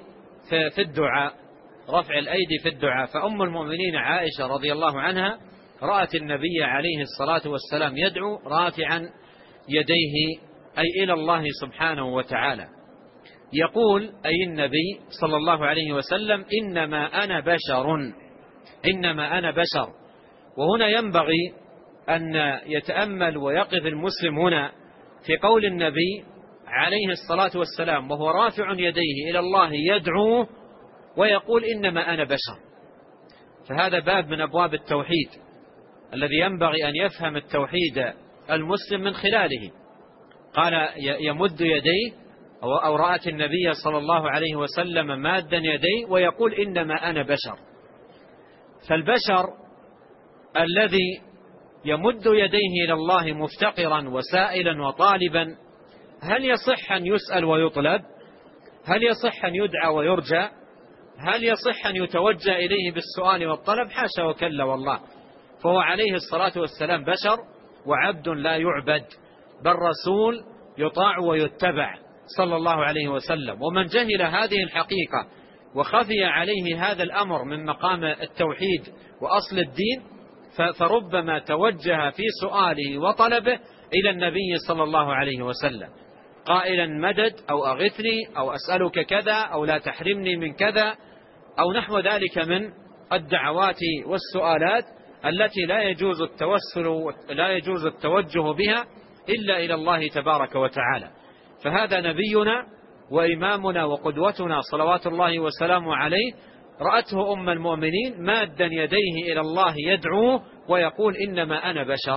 في الدعاء. فأم المؤمنين عائشة رضي الله عنها رأت النبي عليه الصلاة والسلام يدعو رافعا يديه، أي إلى الله سبحانه وتعالى، يقول أي النبي صلى الله عليه وسلم: إنما أنا بشر. وهنا ينبغي أن يتأمل ويقف المسلم هنا في قول النبي عليه الصلاة والسلام وهو رافع يديه إلى الله يدعو ويقول: إنما أنا بشر. فهذا باب من أبواب التوحيد الذي ينبغي أن يفهم التوحيد المسلم من خلاله. قال: يمد يديه، أو رأت النبي صلى الله عليه وسلم مادا يديه ويقول: إنما أنا بشر. فالبشر الذي يمد يديه إلى الله مفتقرا وسائلا وطالبا، هل يصح أن يسأل ويطلب؟ هل يصح أن يدعى ويرجى؟ هل يصح أن يتوجه إليه بالسؤال والطلب؟ حاشا وكلا والله. فهو عليه الصلاة والسلام بشر وعبد لا يعبد، بل رسول يطاع ويتبع صلى الله عليه وسلم. ومن جهل هذه الحقيقة وخفي عليه هذا الأمر من مقام التوحيد وأصل الدين، فربما توجه في سؤاله وطلبه إلى النبي صلى الله عليه وسلم قائلا: مدد، أو أغثني، أو أسألك كذا، أو لا تحرمني من كذا، أو نحو ذلك من الدعوات والسؤالات التي لا يجوز التوجه بها إلا إلى الله تبارك وتعالى. فهذا نبينا وإمامنا وقدوتنا صلوات الله وسلامه عليه، رأته أم المؤمنين مادا يديه إلى الله يدعوه ويقول: إنما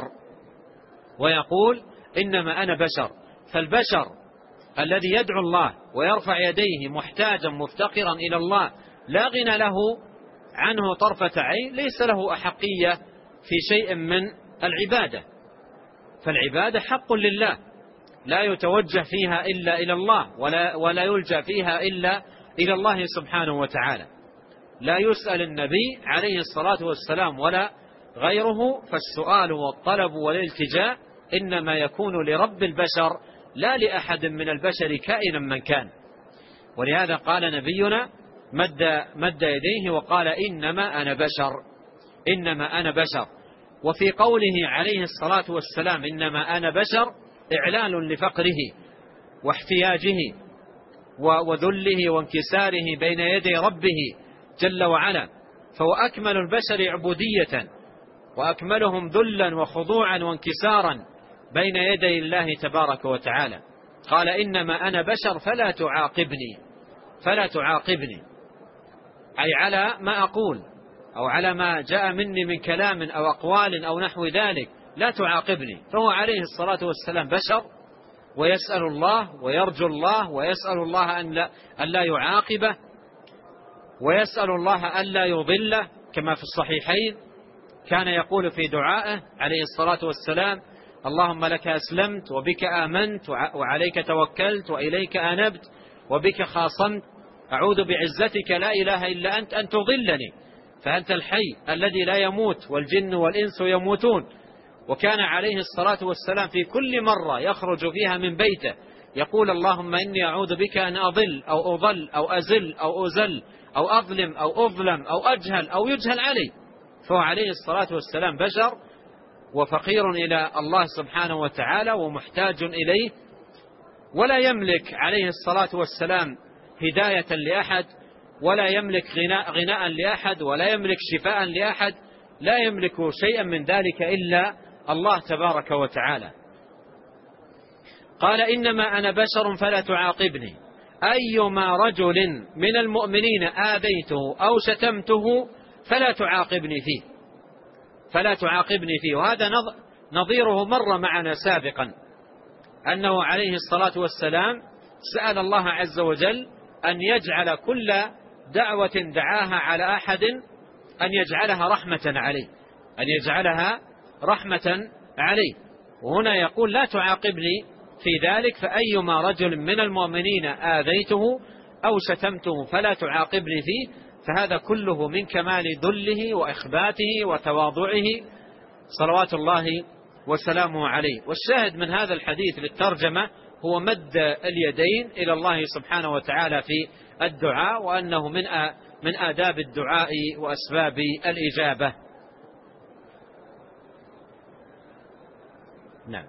أنا بشر. فالبشر الذي يدعو الله ويرفع يديه محتاجا مفتقرا إلى الله لا غنى له عنه طرفة عين، ليس له أحقية في شيء من العبادة. فالعبادة حق لله، لا يتوجه فيها إلا إلى الله، ولا يلجأ فيها إلا إلى الله سبحانه وتعالى. لا يسأل النبي عليه الصلاة والسلام ولا غيره، فالسؤال والطلب والالتجاء إنما يكون لرب البشر لا لأحد من البشر كائنا من كان. ولهذا قال نبينا مد يديه وقال: إنما أنا بشر. وفي قوله عليه الصلاة والسلام إنما أنا بشر إعلان لفقره واحتياجه وذله وانكساره بين يدي ربه جل وعلا، فهو أكمل البشر عبودية وأكملهم ذلا وخضوعا وانكسارا بين يدي الله تبارك وتعالى. قال: إنما أنا بشر فلا تعاقبني، أي على ما أقول أو على ما جاء مني من كلام أو أقوال أو نحو ذلك، لا تعاقبني. فهو عليه الصلاة والسلام بشر ويسأل الله ويرجو الله ويسأل الله أن لا يعاقبه، ويسأل الله أن لا يضله، كما في الصحيحين كان يقول في دعائه عليه الصلاة والسلام: اللهم لك أسلمت وبك آمنت وعليك توكلت وإليك أنبت وبك خاصمت، أعوذ بعزتك لا إله إلا أنت أن تضلني، فأنت الحي الذي لا يموت والجن والإنس يموتون. وكان عليه الصلاة والسلام في كل مرة يخرج فيها من بيته يقول: اللهم إني أعوذ بك أن أضل أو أضل أو أزل أو أزل أو أظلم أو أظلم أو أجهل أو يجهل علي. فهو عليه الصلاة والسلام بشر وفقير إلى الله سبحانه وتعالى ومحتاج إليه، ولا يملك عليه الصلاة والسلام هداية لأحد ولا يملك غناء لأحد، ولا يملك شفاء لأحد، لا يملك شيئا من ذلك إلا الله تبارك وتعالى. قال إنما أنا بشر فلا تعاقبني، أيما رجل من المؤمنين آذيته أو شتمته فلا تعاقبني فيه. وهذا نظيره مر معنا سابقا، أنه عليه الصلاة والسلام سأل الله عز وجل أن يجعل كل دعوة دعاها على أحد أن يجعلها رحمة عليه، وهنا يقول لا تعاقبني في ذلك، فأيما رجل من المؤمنين آذيته أو شتمته فلا تعاقبني فيه. فهذا كله من كمال ذله وإخباته وتواضعه صلوات الله وسلامه عليه. والشاهد من هذا الحديث للترجمة هو مد اليدين إلى الله سبحانه وتعالى في الدعاء، وأنه من آداب الدعاء وأسباب الإجابة. نعم.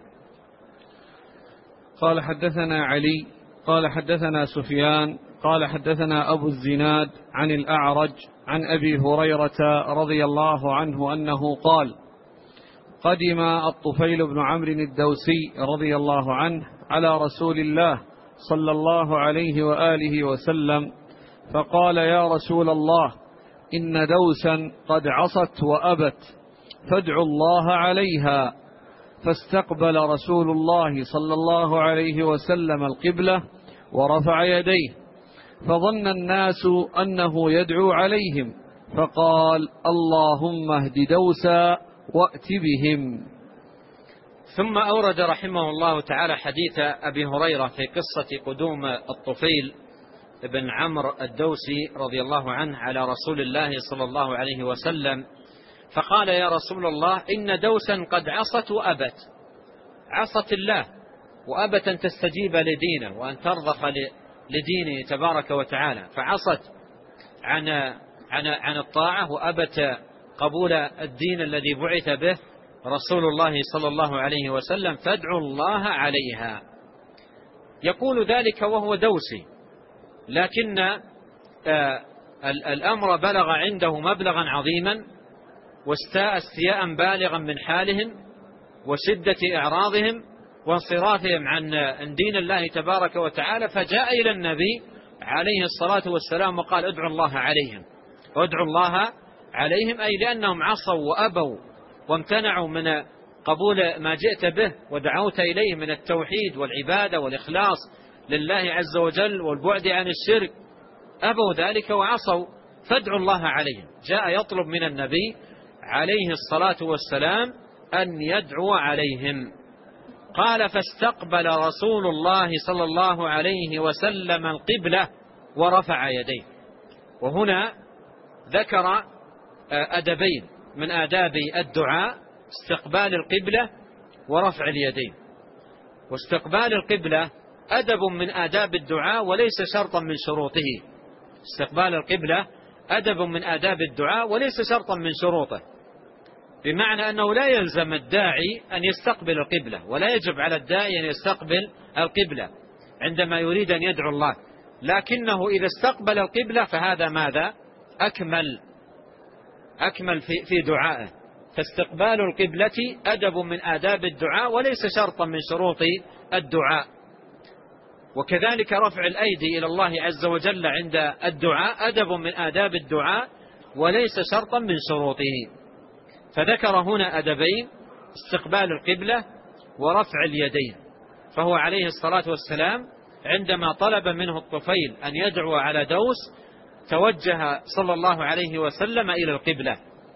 قال حدثنا علي قال حدثنا سفيان قال حدثنا أبو الزناد عن الأعرج عن أبي هريرة رضي الله عنه أنه قال: قدم الطفيل بن عمرو الدوسي رضي الله عنه على رسول الله صلى الله عليه وآله وسلم فقال: يا رسول الله، إن دوسا قد عصت وأبت فادعوا الله عليها. فاستقبل رسول الله صلى الله عليه وسلم القبلة ورفع يديه، فظن الناس أنه يدعو عليهم، فقال: اللهم اهد دوسا وأت بهم.
ثم أورد رحمه الله تعالى حديث أبي هريرة في قصة قدوم الطفيل بن عمرو الدوسي رضي الله عنه على رسول الله صلى الله عليه وسلم، فقال: يا رسول الله، إن دوسا قد عصت وأبت، عصت الله وأبت أن تستجيب لدينه وأن ترضخ لدينه تبارك وتعالى، فعصت عن الطاعة وأبت قبول الدين الذي بعث به رسول الله صلى الله عليه وسلم، فادعوا الله عليها. يقول ذلك وهو دوسي، لكن الأمر بلغ عنده مبلغا عظيما، واستاء استياء بالغا من حالهم وشدة إعراضهم وانصرافهم عن دين الله تبارك وتعالى، فجاء إلى النبي عليه الصلاة والسلام وقال: ادعوا الله عليهم، أي لأنهم عصوا وأبوا وامتنعوا من قبول ما جئت به ودعوت إليه من التوحيد والعبادة والإخلاص لله عز وجل والبعد عن الشرك، أبوا ذلك وعصوا، فادعوا الله عليهم. جاء يطلب من النبي عليه الصلاة والسلام أن يدعو عليهم. قال: فاستقبل رسول الله صلى الله عليه وسلم القبلة ورفع يديه. وهنا ذكر أدبين من آداب الدعاء: استقبال القبلة ورفع اليدين. واستقبال القبلة أدب من آداب الدعاء وليس شرطا من شروطه. استقبال القبلة أدب من آداب الدعاء وليس شرطا من شروطه، بمعنى أنه لا يلزم الداعي أن يستقبل القبلة، ولا يجب على الداعي أن يستقبل القبلة عندما يريد أن يدعو الله، لكنه إذا استقبل القبلة فهذا ماذا؟ أكمل في دعائه. فاستقبال القبلة أدب من آداب الدعاء وليس شرطا من شروط الدعاء. وكذلك رفع الأيدي إلى الله عز وجل عند الدعاء أدب من آداب الدعاء وليس شرطا من شروطه. فذكر هنا أدبين: استقبال القبلة ورفع اليدين. فهو عليه الصلاة والسلام عندما طلب منه الطفيل أن يدعو على دوس توجه صلى الله عليه وسلم إلى القبلة.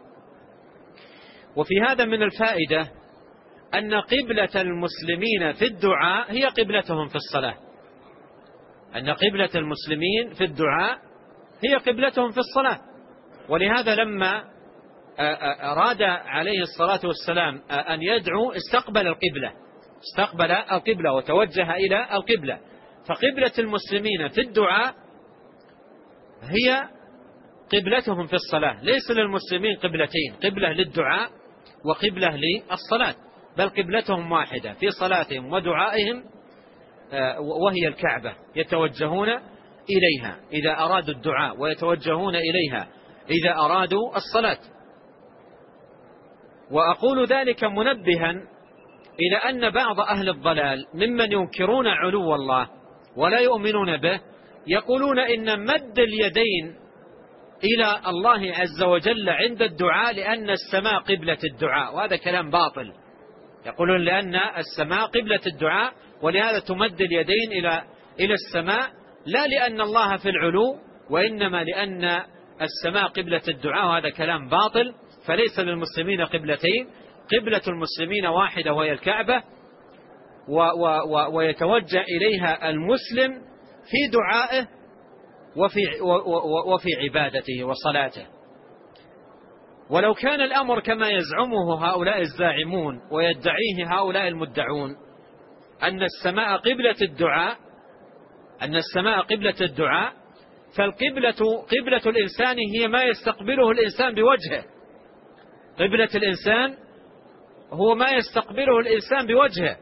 وفي هذا من الفائدة أن قبلة المسلمين في الدعاء هي قبلتهم في الصلاة، أن قبلة المسلمين في الدعاء هي قبلتهم في الصلاة. ولهذا لما أراد عليه الصلاة والسلام أن يدعو استقبل القبلة وتوجه إلى القبلة. فقبلة المسلمين في الدعاء هي قبلتهم في الصلاة، ليس للمسلمين قبلتين: قبلة للدعاء وقبلة للصلاة، بل قبلتهم واحدة في صلاتهم ودعائهم، وهي الكعبة، يتوجهون إليها إذا أرادوا الدعاء، ويتوجهون إليها إذا أرادوا الصلاة. وأقول ذلك منبها إلى أن بعض أهل الضلال ممن ينكرون علو الله ولا يؤمنون به يقولون إن مد اليدين إلى الله عز وجل عند الدعاء لأن السماء قبلة الدعاء، وهذا كلام باطل. يقولون لأن السماء قبلة الدعاء ولهذا تمد اليدين إلى السماء، لا لأن الله في العلو، وإنما لأن السماء قبلة الدعاء، وهذا كلام باطل. فليس للمسلمين قبلتين، قبلة المسلمين واحدة وهي الكعبة، ويتوجه إليها المسلم في دعائه وفي عبادته وصلاته. ولو كان الأمر كما يزعمه هؤلاء الزاعمون ويدعيه هؤلاء المدعون أن السماء قبلة الدعاء، فالقبلة الإنسان هي ما يستقبله الإنسان بوجهه. قبلة الإنسان هو ما يستقبله الإنسان بوجهه،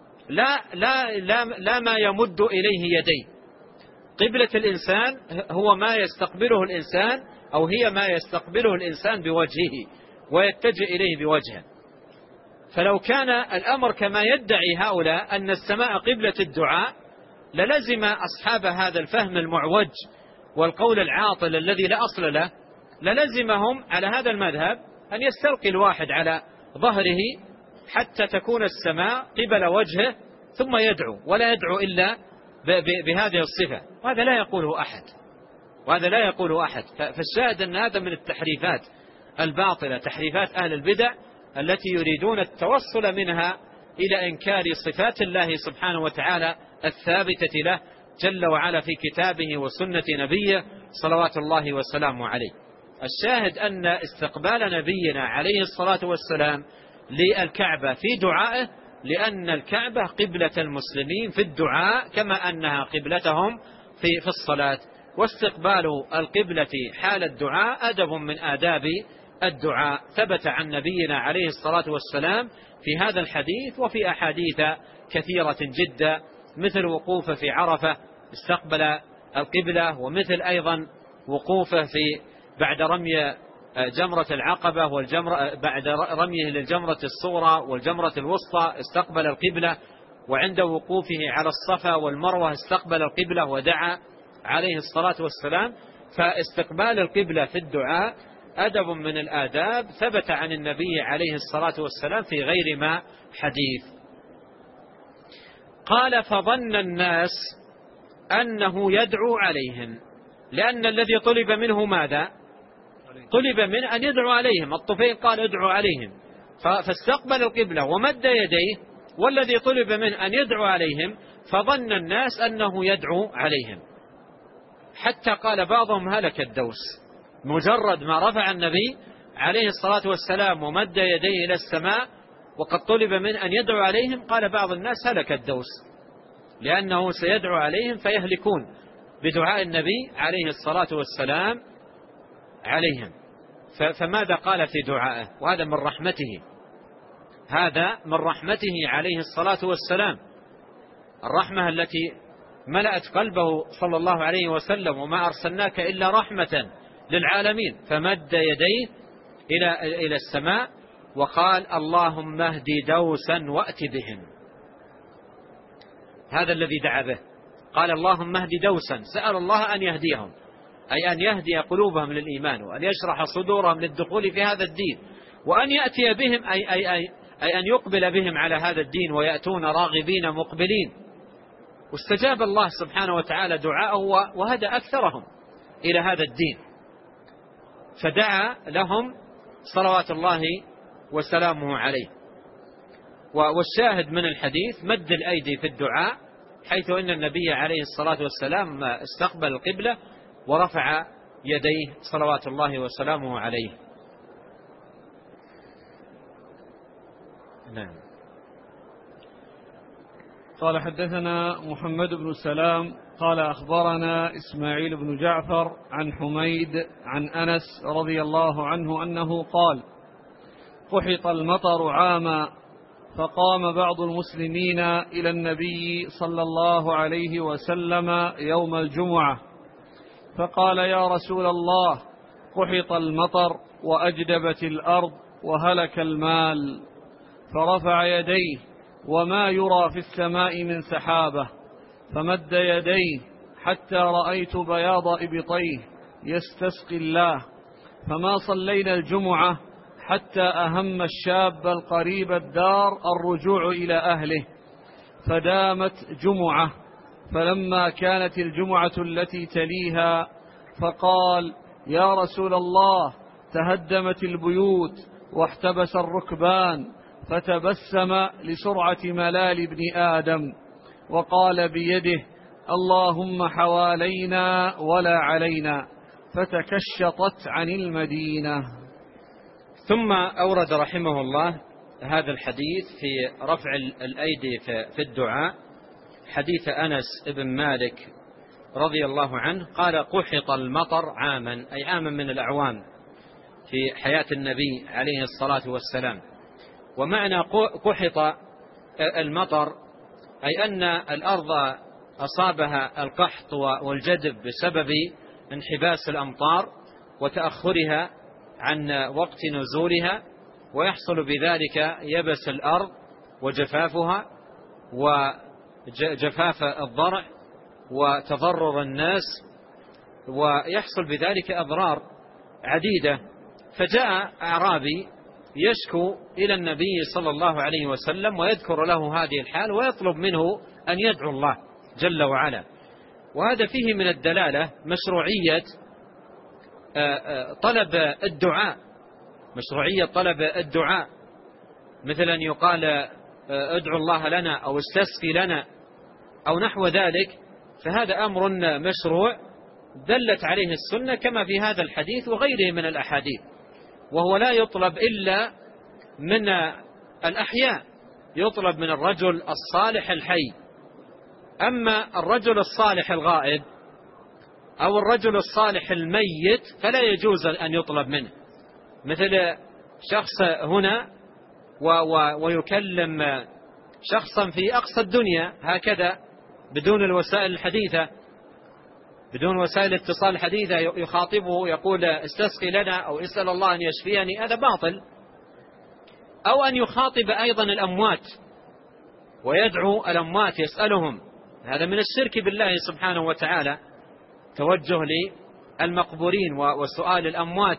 لا ما يمد إليه يديه. قبلة الإنسان هو ما يستقبله الإنسان، أو هي ما يستقبله الإنسان بوجهه ويتجه إليه بوجهه. فلو كان الأمر كما يدعي هؤلاء أن السماء قبلة الدعاء للزم أصحاب هذا الفهم المعوج والقول العاطل الذي لا أصل له، للزمهم على هذا المذهب أن يستلقي الواحد على ظهره حتى تكون السماء قبل وجهه ثم يدعو، ولا يدعو إلا بهذه الصفة. وهذا لا يقوله أحد. فالشاهد أن هذا من التحريفات الباطلة، تحريفات أهل البدع التي يريدون التوصل منها إلى إنكار صفات الله سبحانه وتعالى الثابتة له جل وعلا في كتابه وسنة نبيه صلوات الله وسلامه عليه. الشاهد أن استقبال نبينا عليه الصلاة والسلام للكعبة في دعائه لأن الكعبة قبلة المسلمين في الدعاء كما أنها قبلتهم في الصلاة. واستقبال القبلة حال الدعاء أدب من آداب الدعاء، ثبت عن نبينا عليه الصلاة والسلام في هذا الحديث وفي أحاديث كثيرة جدا، مثل وقوفه في عرفة استقبل القبلة، ومثل أيضا وقوفه بعد رمي جمرة العقبة بعد رميه للجمرة الصغرى والجمرة الوسطى استقبل القبلة، وعند وقوفه على الصفا والمروة استقبل القبلة ودعا عليه الصلاة والسلام. فاستقبال القبلة في الدعاء أدب من الآداب ثبت عن النبي عليه الصلاة والسلام في غير ما حديث. قال فظن الناس أنه يدعو عليهم، لأن الذي طلب منه ماذا؟ طلب من أن يدعو عليهم. الطفيل قال ادعو عليهم، فاستقبل القبلة ومد يديه، والذي طلب من أن يدعو عليهم فظن الناس أنه يدعو عليهم، حتى قال بعضهم هلك الدوس. مجرد ما رفع النبي عليه الصلاة والسلام ومد يديه إلى السماء وقد طلب من أن يدعو عليهم، قال بعض الناس هلك الدوس، لأنه سيدعو عليهم فيهلكون بدعاء النبي عليه الصلاة والسلام عليهم. فماذا قال في دعائه؟ وهذا من رحمته، هذا من رحمته عليه الصلاة والسلام، الرحمة التي ملأت قلبه صلى الله عليه وسلم، وما أرسلناك إلا رحمة للعالمين. فمد يديه إلى السماء وقال اللهم اهدي دوسا وأت بهم. هذا الذي دعا به، قال اللهم اهدي دوسا، سأل الله أن يهديهم، أي أن يهدي قلوبهم للإيمان، وأن يشرح صدورهم للدخول في هذا الدين، وأن يأتي بهم أي أن يقبل بهم على هذا الدين ويأتون راغبين مقبلين. واستجاب الله سبحانه وتعالى دعاءه وهدى أكثرهم إلى هذا الدين، فدعا لهم صلوات الله وسلامه عليه. والشاهد من الحديث مد الأيدي في الدعاء، حيث أن النبي عليه الصلاة والسلام استقبل القبلة ورفع يديه صلوات الله وسلامه عليه. نعم.
قال حدثنا محمد بن سلام قال أخبرنا إسماعيل بن جعفر عن حميد عن أنس رضي الله عنه أنه قال قحط المطر عاما، فقام بعض المسلمين إلى النبي صلى الله عليه وسلم يوم الجمعة فقال: يا رسول الله، قحط المطر وأجدبت الأرض وهلك المال. فرفع يديه وما يرى في السماء من سحابة، فمد يديه حتى رأيت بياض إبطيه يستسقي الله. فما صلينا الجمعة حتى أهم الشاب القريب الدار الرجوع إلى أهله، فدامت جمعة. فلما كانت الجمعة التي تليها فقال: يا رسول الله، تهدمت البيوت واحتبس الركبان. فتبسم لسرعة ملال ابن آدم وقال بيده: اللهم حوالينا ولا علينا. فتكشطت عن المدينة.
ثم أورد رحمه الله هذا الحديث في رفع الأيدي في الدعاء، حديث أنس بن مالك رضي الله عنه قال: قحط المطر عاما، أي عاما من الأعوام في حياة النبي عليه الصلاة والسلام. ومعنى قحط المطر أي أن الأرض أصابها القحط والجدب بسبب انحباس الأمطار وتأخرها عن وقت نزولها، ويحصل بذلك يبس الأرض وجفافها وجفاف الضرع وتضرر الناس، ويحصل بذلك أضرار عديدة. فجاء أعرابي يشكو إلى النبي صلى الله عليه وسلم ويذكر له هذه الحال ويطلب منه أن يدعو الله جل وعلا. وهذا فيه من الدلالة مشروعية طلب الدعاء، مشروعية طلب الدعاء، مثل أن يقال: ادعو الله لنا أو استسقي لنا أو نحو ذلك. فهذا أمر مشروع دلت عليه السنة كما في هذا الحديث وغيره من الأحاديث، وهو لا يطلب إلا من الأحياء، يطلب من الرجل الصالح الحي. أما الرجل الصالح الغائب أو الرجل الصالح الميت فلا يجوز أن يطلب منه، مثل شخص هنا ويكلم شخصا في أقصى الدنيا هكذا بدون الوسائل الحديثة، بدون وسائل الاتصال الحديثة، يخاطبه يقول: استسقي لنا أو اسأل الله أن يشفيني، هذا باطل. أو أن يخاطب أيضا الأموات ويدعو الأموات يسألهم، هذا من الشرك بالله سبحانه وتعالى، توجه للمقبورين وسؤال الأموات.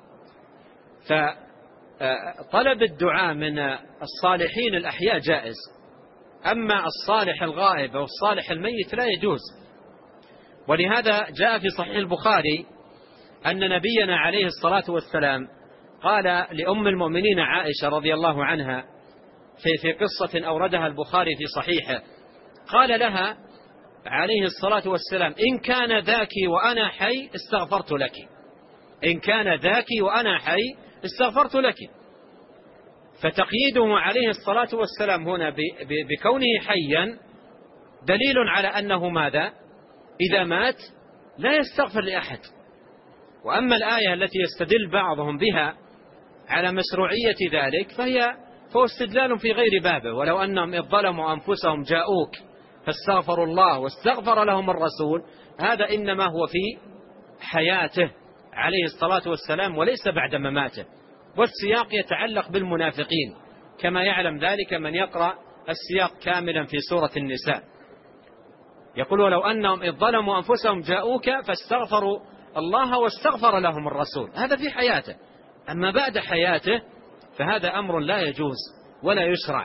فطلب الدعاء من الصالحين الأحياء جائز، أما الصالح الغائب أو الصالح الميت لا يجوز. ولهذا جاء في صحيح البخاري أن نبينا عليه الصلاة والسلام قال لأم المؤمنين عائشة رضي الله عنها في قصة أوردها البخاري في صحيحه، قال لها عليه الصلاة والسلام: إن كان ذاك وأنا حي استغفرت لك، إن كان ذاك وأنا حي استغفرت لك. فتقييده عليه الصلاة والسلام هنا بكونه حيا دليل على أنه ماذا؟ إذا مات لا يستغفر لأحد. وأما الآية التي يستدل بعضهم بها على مشروعية ذلك فهو استدلال في غير بابه. ولو أنهم إذ ظلموا أنفسهم جاءوك فاستغفروا الله واستغفر لهم الرسول، هذا إنما هو في حياته عليه الصلاة والسلام وليس بعد مماته. والسياق يتعلق بالمنافقين كما يعلم ذلك من يقرأ السياق كاملا في سورة النساء. يقول: ولو أنهم إذ ظلموا أنفسهم جاءوك فاستغفروا الله واستغفر لهم الرسول، هذا في حياته. أما بعد حياته فهذا أمر لا يجوز ولا يشرع.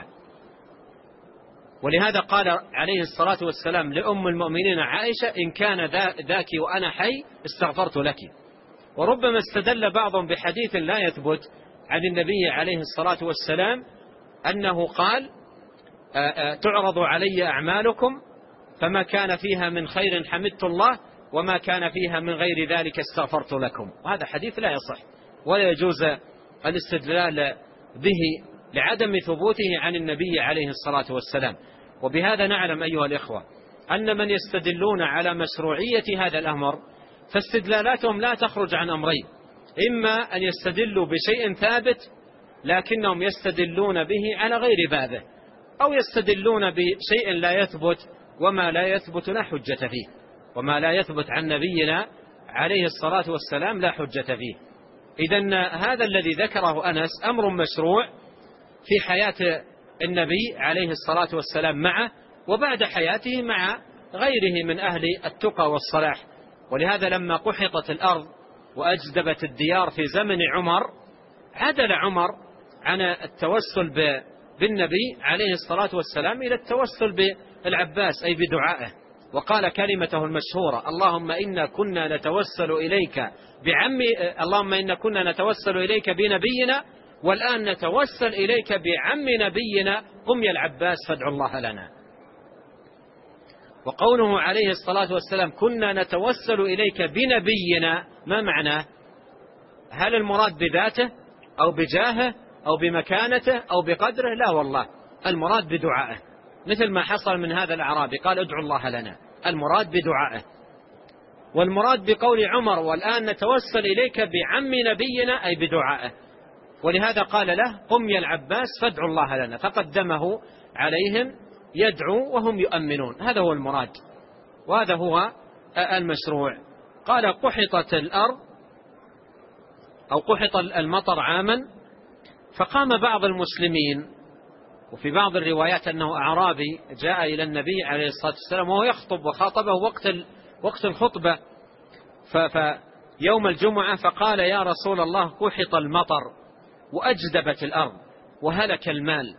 ولهذا قال عليه الصلاة والسلام لأم المؤمنين عائشة: إن كان ذاك وأنا حي استغفرت لك. وربما استدل بعضهم بحديث لا يثبت عن النبي عليه الصلاة والسلام أنه قال: تعرض علي أعمالكم فما كان فيها من خير حمدت الله وما كان فيها من غير ذلك استغفرت لكم. وهذا حديث لا يصح ولا يجوز الاستدلال به لعدم ثبوته عن النبي عليه الصلاة والسلام. وبهذا نعلم أيها الإخوة أن من يستدلون على مشروعية هذا الأمر فاستدلالاتهم لا تخرج عن أمرين: إما أن يستدلوا بشيء ثابت لكنهم يستدلون به على غير بابه، أو يستدلون بشيء لا يثبت، وما لا يثبت لا حجة فيه، وما لا يثبت عن نبينا عليه الصلاة والسلام لا حجة فيه. إذن هذا الذي ذكره أنس أمر مشروع في حياة النبي عليه الصلاة والسلام معه، وبعد حياته مع غيره من أهل التقى والصلاح. ولهذا لما قحطت الأرض وأجدبت الديار في زمن عمر، عدل عمر عن التوسل بالنبي عليه الصلاة والسلام إلى التوسل بالعباس أي بدعائه، وقال كلمته المشهورة: اللهم إنا كنا نتوسل إليك بنبينا، والآن نتوسل إليك بعم نبينا، قم يا العباس فادع الله لنا. وقوله عليه الصلاة والسلام كنا نتوسل إليك بنبينا، ما معناه؟ هل المراد بذاته أو بجاهه أو بمكانته أو بقدره؟ لا والله، المراد بدعائه، مثل ما حصل من هذا الأعرابي قال ادعوا الله لنا، المراد بدعائه. والمراد بقول عمر والآن نتوسل إليك بعم نبينا أي بدعائه، ولهذا قال له قم يا العباس فادعوا الله لنا، فقدمه عليهم يدعو وهم يؤمنون. هذا هو المراد وهذا هو المشروع. قال قحطت الأرض أو قحط المطر عاما، فقام بعض المسلمين، وفي بعض الروايات أنه أعرابي جاء إلى النبي عليه الصلاة والسلام وهو يخطب، وخاطبه وقت الخطبة فيوم الجمعة، فقال يا رسول الله قحط المطر وأجدبت الأرض وهلك المال.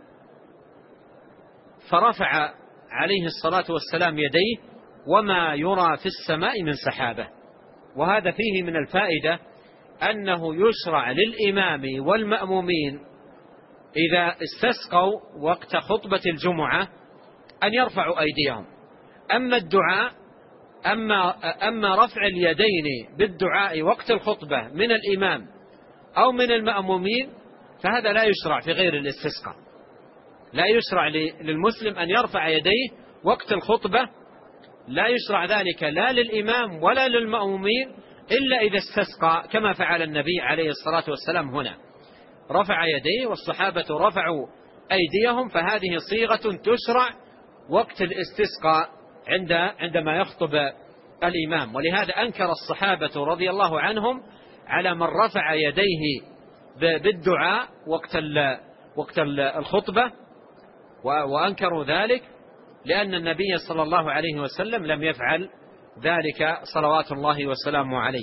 فرفع عليه الصلاة والسلام يديه وما يرى في السماء من سحابة. وهذا فيه من الفائدة أنه يشرع للإمام والمأمومين إذا استسقوا وقت خطبة الجمعة أن يرفعوا أيديهم. أما الدعاء أما رفع اليدين بالدعاء وقت الخطبة من الإمام أو من المأمومين فهذا لا يشرع في غير الاستسقاء. لا يشرع للمسلم أن يرفع يديه وقت الخطبة، لا يشرع ذلك لا للإمام ولا للمأمومين إلا إذا استسقى، كما فعل النبي عليه الصلاة والسلام هنا، رفع يديه والصحابة رفعوا أيديهم، فهذه صيغة تشرع وقت الاستسقاء عندما يخطب الإمام. ولهذا أنكر الصحابة رضي الله عنهم على من رفع يديه بالدعاء وقت الخطبة، وأنكروا ذلك لأن النبي صلى الله عليه وسلم لم يفعل ذلك صلوات الله وسلامه عليه.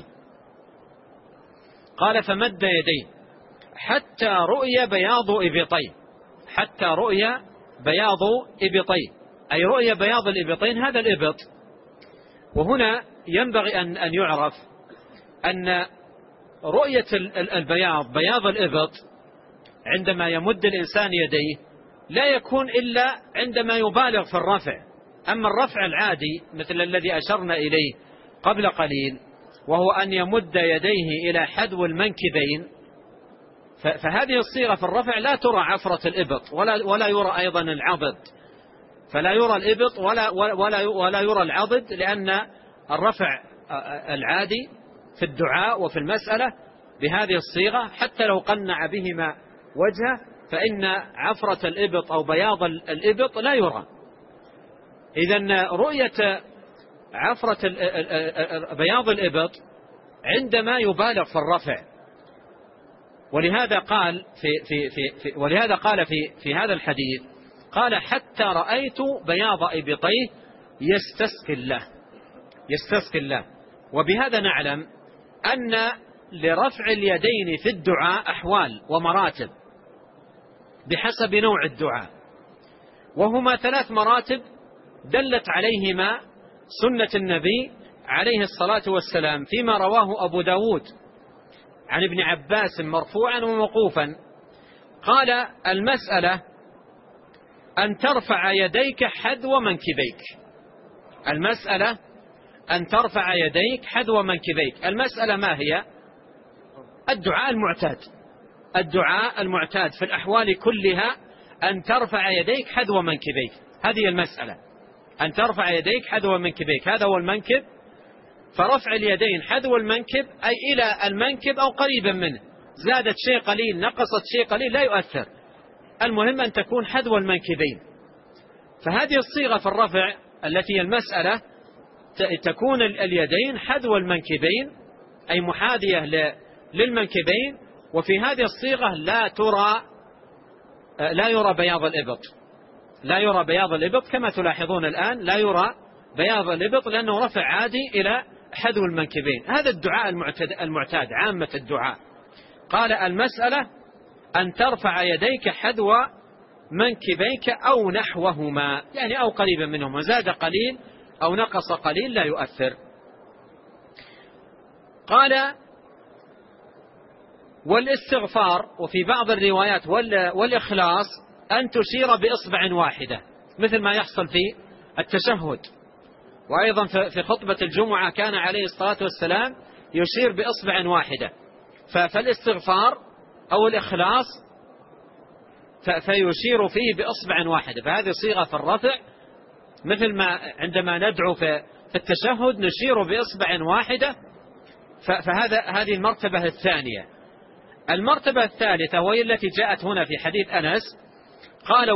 قال فمد يديه حتى رؤي بياض إبطيه، حتى رؤي بياض إبطيه أي رؤي بياض الإبطين، هذا الإبط. وهنا ينبغي أن يعرف أن رؤية بياض الإبط عندما يمد الإنسان يديه لا يكون إلا عندما يبالغ في الرفع. أما الرفع العادي مثل الذي أشرنا إليه قبل قليل، وهو أن يمد يديه إلى حذو المنكبين، فهذه الصيغة في الرفع لا ترى عفرة الإبط ولا يرى أيضا العضد، فلا يرى الإبط ولا يرى العضد، لأن الرفع العادي في الدعاء وفي المسألة بهذه الصيغة حتى لو قنع بهما وجهه فإن عفرة الإبط أو بياض الإبط لا يرى. إذن رؤية عفرة بياض الإبط عندما يبالغ في الرفع. ولهذا قال في هذا الحديث قال حتى رأيت بياض إبطيه يستسقي الله. وبهذا نعلم أن لرفع اليدين في الدعاء أحوال ومراتب بحسب نوع الدعاء، وهما 3 مراتب دلت عليهما سنة النبي عليه الصلاة والسلام فيما رواه أبو داود عن ابن عباس مرفوعا وموقوفا. قال المسألة أن ترفع يديك حذو منكبيك، المسألة أن ترفع يديك حذو منكبيك. المسألة ما هي؟ الدعاء المعتاد في الأحوال كلها أن ترفع يديك حذو منكبيك، هذه المسألة، أن ترفع يديك حذو منكبيك، هذا هو المنكب. فرفع اليدين حذو المنكب أي إلى المنكب أو قريبا منه، زادت شيء قليل نقصت شيء قليل لا يؤثر، المهم أن تكون حذو المنكبين. فهذه الصيغة في الرفع التي هي المسألة تكون اليدين حذو المنكبين أي محاذية للمنكبين، وفي هذه الصيغة لا يرى بياض الإبط، لا يرى بياض الإبط كما تلاحظون الآن، لا يرى بياض الإبط لأنه رفع عادي إلى حذو المنكبين. هذا الدعاء المعتاد عامة الدعاء. قال المسألة أن ترفع يديك حذو منكبيك أو نحوهما، يعني أو قريبا منهما، زاد قليل أو نقص قليل لا يؤثر. قال والاستغفار، وفي بعض الروايات والإخلاص أن تشير بإصبع واحدة مثل ما يحصل في التشهد، وأيضا في خطبة الجمعة كان عليه الصلاة والسلام يشير بإصبع واحدة. فالاستغفار أو الإخلاص فيشير فيه بإصبع واحدة، فهذه صيغة في الرفع، مثل ما عندما ندعو في التشهد نشير بإصبع واحدة. هذه المرتبة الثانية. المرتبة الثالثة وهي التي جاءت هنا في حديث أنس، قال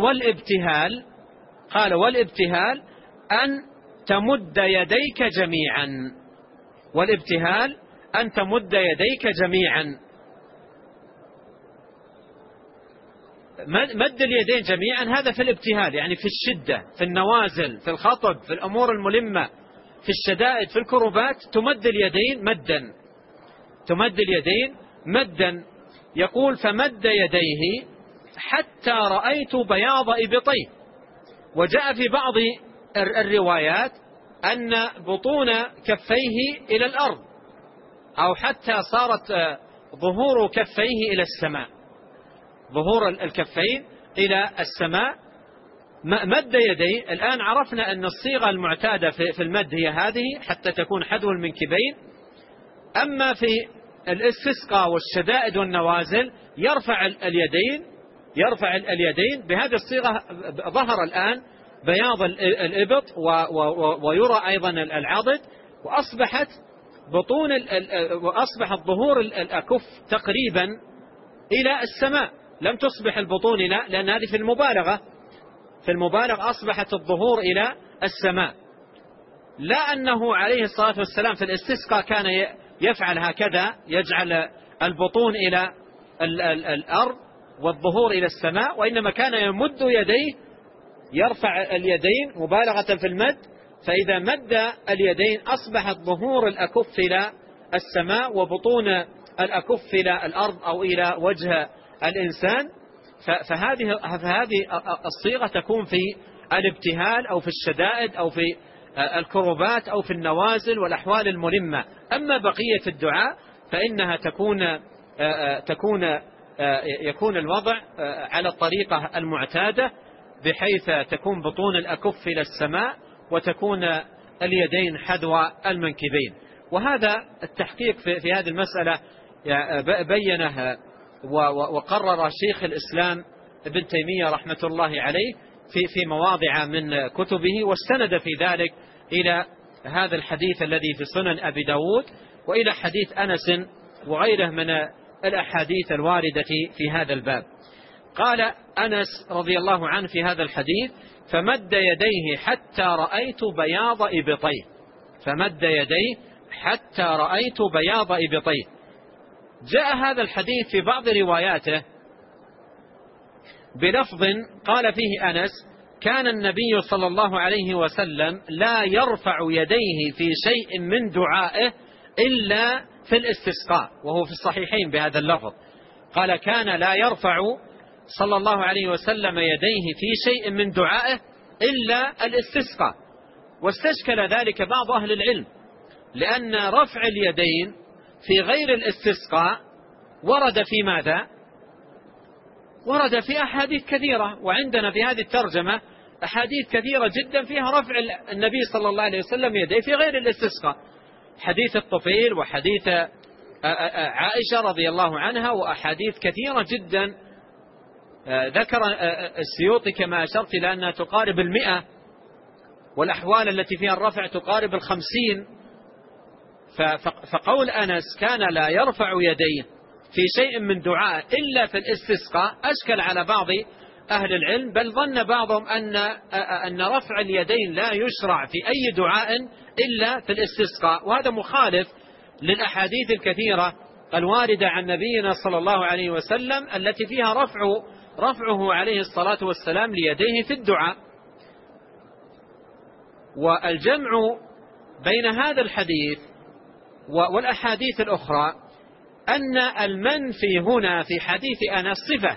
والابتهال أن تمد يديك جميعا، والابتهال أن تمد يديك جميعا. مد اليدين جميعا هذا في الابتهال، يعني في الشدة، في النوازل، في الخطب، في الأمور الملمة، في الشدائد، في الكربات تمد اليدين مدا، تمد اليدين مدا. يقول فمد يديه حتى رأيت بياض إبطيه. وجاء في بعض الروايات أن بطون كفيه إلى الأرض، أو حتى صارت ظهور كفيه إلى السماء، ظهور الكفين إلى السماء. مد يديه. الآن عرفنا أن الصيغة المعتادة في المد هي هذه حتى تكون حذو المنكبين. أما في الاستسقاء والشدائد والنوازل يرفع اليدين بهذه الصيغة. ظهر الآن بياض الإبط ويرى أيضا العضد، وأصبحت ظهور الأكف تقريبا إلى السماء، لم تصبح البطون لأن هذه في المبالغة أصبحت الظهور إلى السماء. لا أنه عليه الصلاة والسلام في الاستسقاء كان يفعل هكذا، يجعل البطون إلى الأرض والظهور إلى السماء، وإنما كان يمد يديه، يرفع اليدين مبالغة في المد، فإذا مد اليدين أصبحت ظهور الأكف إلى السماء وبطون الأكف إلى الأرض أو إلى وجه الإنسان. فهذه الصيغة تكون في الابتهال أو في الشدائد أو في الكربات أو في النوازل والأحوال الملمة. أما بقية الدعاء فإنها يكون الوضع على الطريقة المعتادة، بحيث تكون بطون الأكف إلى السماء وتكون اليدين حذو المنكبين. وهذا التحقيق في هذه المسألة بينها وقرر شيخ الإسلام ابن تيمية رحمة الله عليه في مواضع من كتبه، واستند في ذلك إلى هذا الحديث الذي في سنن أبي داود، وإلى حديث أنس وغيره من الأحاديث الواردة في هذا الباب. قال أنس رضي الله عنه في هذا الحديث فمد يديه حتى رأيت بياض إبطيه، فمد يديه حتى رأيت بياض إبطيه. جاء هذا الحديث في بعض رواياته بلفظ قال فيه أنس كان النبي صلى الله عليه وسلم لا يرفع يديه في شيء من دعائه إلا في الاستسقاء، وهو في الصحيحين بهذا اللفظ. قال كان لا يرفع صلى الله عليه وسلم يديه في شيء من دعائه إلا الاستسقاء. واستشكل ذلك بعض أهل العلم، لأن رفع اليدين في غير الاستسقاء ورد في ماذا؟ ورد في أحاديث كثيرة، وعندنا في هذه الترجمة أحاديث كثيرة جدا فيها رفع النبي صلى الله عليه وسلم يديه في غير الاستسقاء، حديث الطفيل وحديث عائشة رضي الله عنها، وأحاديث كثيرة جدا ذكر السيوطي كما أشرت إلى أنها تقارب 100، والأحوال التي فيها الرفع تقارب 50. فقول أنس كان لا يرفع يديه في شيء من دعاء إلا في الاستسقاء أشكل على بعض أهل العلم، بل ظن بعضهم أن رفع اليدين لا يشرع في أي دعاء إلا في الاستسقاء، وهذا مخالف للأحاديث الكثيرة الواردة عن نبينا صلى الله عليه وسلم التي فيها رفعه عليه الصلاة والسلام ليديه في الدعاء. والجمع بين هذا الحديث والأحاديث الأخرى أن المنفي هنا في حديث أنس صفة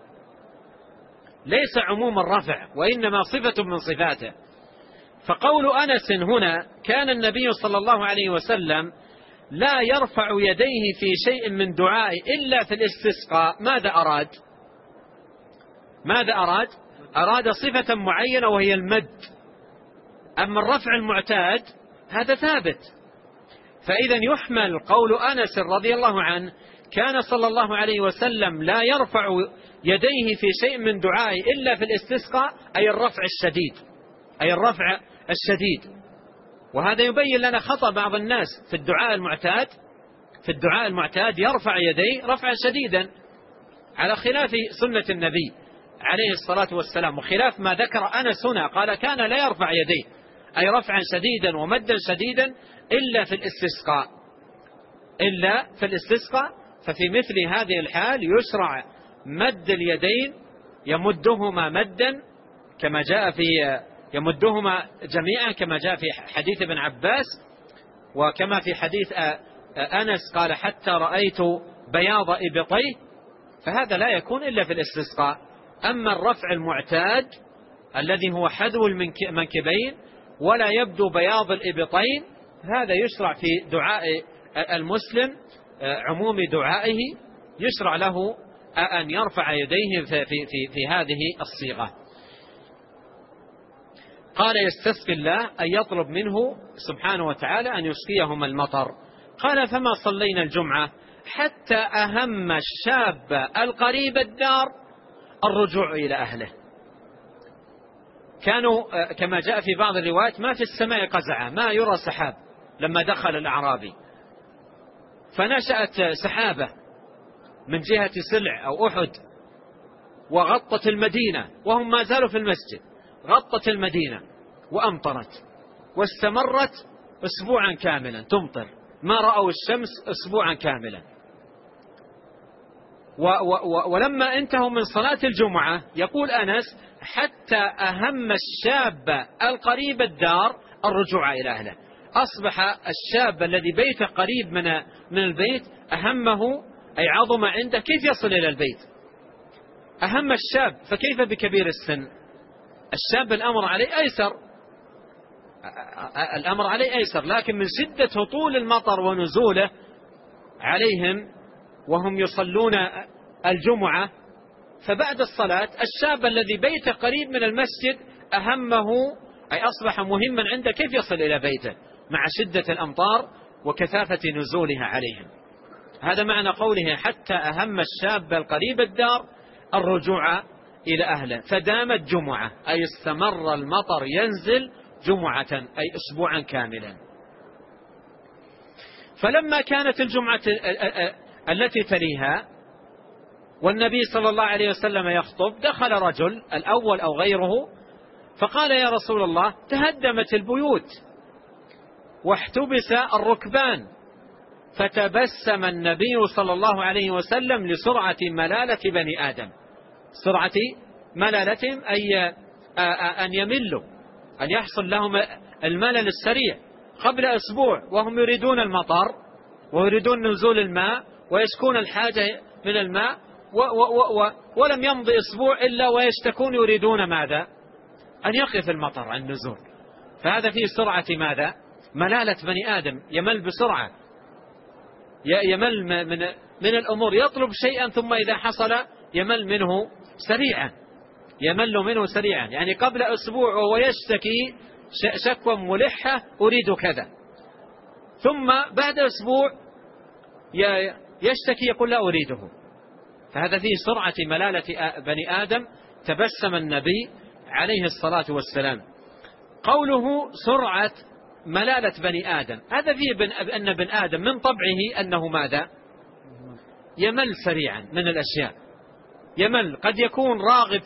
ليس عموم الرفع، وإنما صفة من صفاته. فقول أنس هنا كان النبي صلى الله عليه وسلم لا يرفع يديه في شيء من دعائه إلا في الاستسقاء، ماذا أراد صفة معينة وهي المد. أما الرفع المعتاد هذا ثابت، فإذا يحمل قول أنس رضي الله عنه كان صلى الله عليه وسلم لا يرفع يديه في شيء من دعائه إلا في الاستسقاء، أي الرفع الشديد. وهذا يبين لنا خطأ بعض الناس في الدعاء المعتاد يرفع يديه رفعا شديدا على خلاف سنة النبي عليه الصلاة والسلام، وخلاف ما ذكر أنس هنا، قال كان لا يرفع يديه أي رفعا شديدا ومدا شديدا إلا في الاستسقاء. ففي مثل هذه الحال يشرع مد اليدين، يمدهما مدا كما جاء يمدهما جميعا كما جاء في حديث ابن عباس، وكما في حديث أنس قال حتى رأيت بياض إبطيه، فهذا لا يكون إلا في الاستسقاء. أما الرفع المعتاد الذي هو حذو المنكبين ولا يبدو بياض الإبطين، هذا يشرع في دعاء المسلم، عموم دعائه يشرع له أن يرفع يديه في هذه الصيغة. قال يستسقي الله أن يطلب منه سبحانه وتعالى أن يسقيهم المطر. قال فما صلينا الجمعة حتى أهم الشاب القريب الدار الرجوع إلى أهله. كانوا كما جاء في بعض الروايات ما في السماء قزعة، ما يرى سحاب لما دخل الأعرابي، فنشأت سحابة من جهة سلع أو أحد وغطت المدينة، وهم ما زالوا في المسجد، غطت المدينة وأمطرت واستمرت أسبوعا كاملا تمطر، ما رأوا الشمس أسبوعا كاملا. ولما انتهوا من صلاة الجمعة يقول أنس حتى أهم الشاب القريب الدار الرجوع إلى أهله. أصبح الشاب الذي بيته قريب من البيت أهمه أي عظم عنده كيف يصل إلى البيت. أهم الشاب، فكيف بكبير السن؟ الشاب الأمر عليه أيسر، لكن من شدة هطول المطر ونزوله عليهم وهم يصلون الجمعة، فبعد الصلاة الشاب الذي بيته قريب من المسجد أهمه أي أصبح مهما عنده كيف يصل إلى بيته مع شدة الأمطار وكثافة نزولها عليهم. هذا معنى قوله حتى أهم الشاب القريب الدار الرجوع إلى أهله. فدامت جمعة أي استمر المطر ينزل جمعة أي أسبوعا كاملا. فلما كانت الجمعة التي تليها والنبي صلى الله عليه وسلم يخطب، دخل رجل الأول أو غيره فقال يا رسول الله تهدمت البيوت واحتبس الركبان. فتبسم النبي صلى الله عليه وسلم لسرعة ملالة بني آدم، سرعة ملالتهم أي أن يملوا، أن يحصل لهم الملل السريع قبل أسبوع وهم يريدون المطر ويريدون نزول الماء ويشكون الحاجة من الماء، ولم يمضي أسبوع إلا ويشتكون يريدون ماذا؟ أن يقف المطر عن النزول. فهذا فيه سرعة ماذا؟ ملالة بني آدم، يمل بسرعة، يمل من الأمور، يطلب شيئا ثم إذا حصل يمل منه سريعا، يعني قبل أسبوع وهو يشتكي شكوى ملحة أريد كذا، ثم بعد أسبوع يشتكي يقول لا أريده. فهذا فيه سرعة ملالة بني آدم. تبسم النبي عليه الصلاة والسلام. قوله سرعة ملالة بني آدم هذا فيه أن بن آدم من طبعه أنه ماذا؟ يمل سريعا من الأشياء، يمل، قد يكون راغب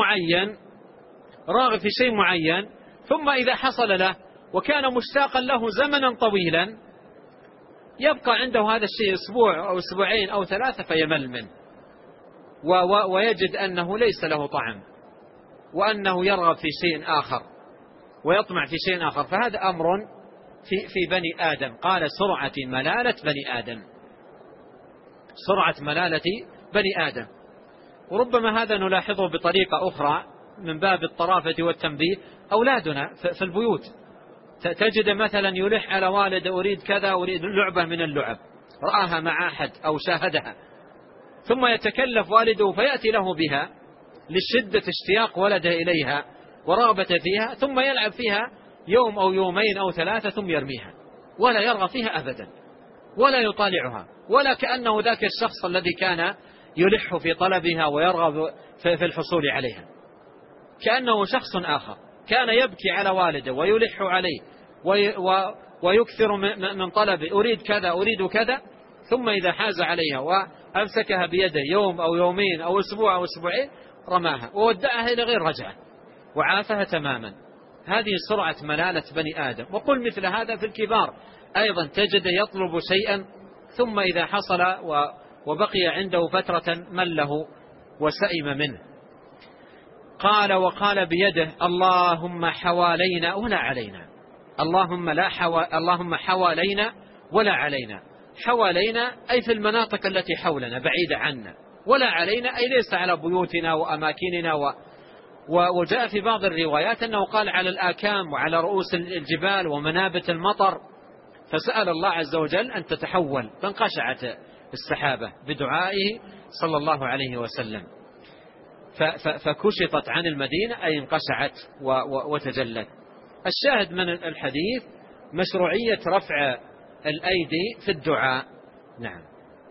في شيء معين ثم إذا حصل له وكان مشتاقا له زمنا طويلا يبقى عنده هذا الشيء أسبوع أو أسبوعين أو 3 فيمل منه ويجد أنه ليس له طعم وأنه يرغب في شيء آخر ويطمع في شيء آخر. فهذا أمر في بني آدم. قال سرعة ملالة بني آدم. وربما هذا نلاحظه بطريقة أخرى من باب الطرافة والتنبيه. أولادنا في البيوت تجد مثلا يلح على والد أريد كذا، أريد لعبة من اللعب، رآها مع أحد أو شاهدها، ثم يتكلف والده فيأتي له بها لشدة اشتياق ولده إليها ورغبة فيها، ثم يلعب فيها يوم أو يومين أو 3 ثم يرميها ولا يرغب فيها أبدا ولا يطالعها، ولا كأنه ذاك الشخص الذي كان يلح في طلبها ويرغب في الحصول عليها، كأنه شخص آخر كان يبكي على والده ويلح عليه ويكثر من طلبه، أريد كذا أريد كذا، ثم إذا حاز عليها وأمسكها بيده يوم أو يومين أو أسبوع أو أسبوعين رماها وودعها إلى غير رجعة وعافها تماما. هذه سرعة ملالة بني آدم. وقل مثل هذا في الكبار أيضا، تجد يطلب شيئا ثم إذا حصل وبقي عنده فترة مله وسئم منه. قال وقال بيده اللهم حوالينا ولا علينا، اللهم حوالينا ولا علينا. حوالينا أي في المناطق التي حولنا بعيدة عنا، ولا علينا أي ليس على بيوتنا وأماكننا وجاء في بعض الروايات أنه قال على الآكام وعلى رؤوس الجبال ومنابت المطر، فسأل الله عز وجل أن تتحول، فانقشعت السحابة بدعائه صلى الله عليه وسلم، فكشطت عن المدينة أي انقشعت وتجلت. الشاهد من الحديث مشروعية رفع الأيدي في الدعاء. نعم.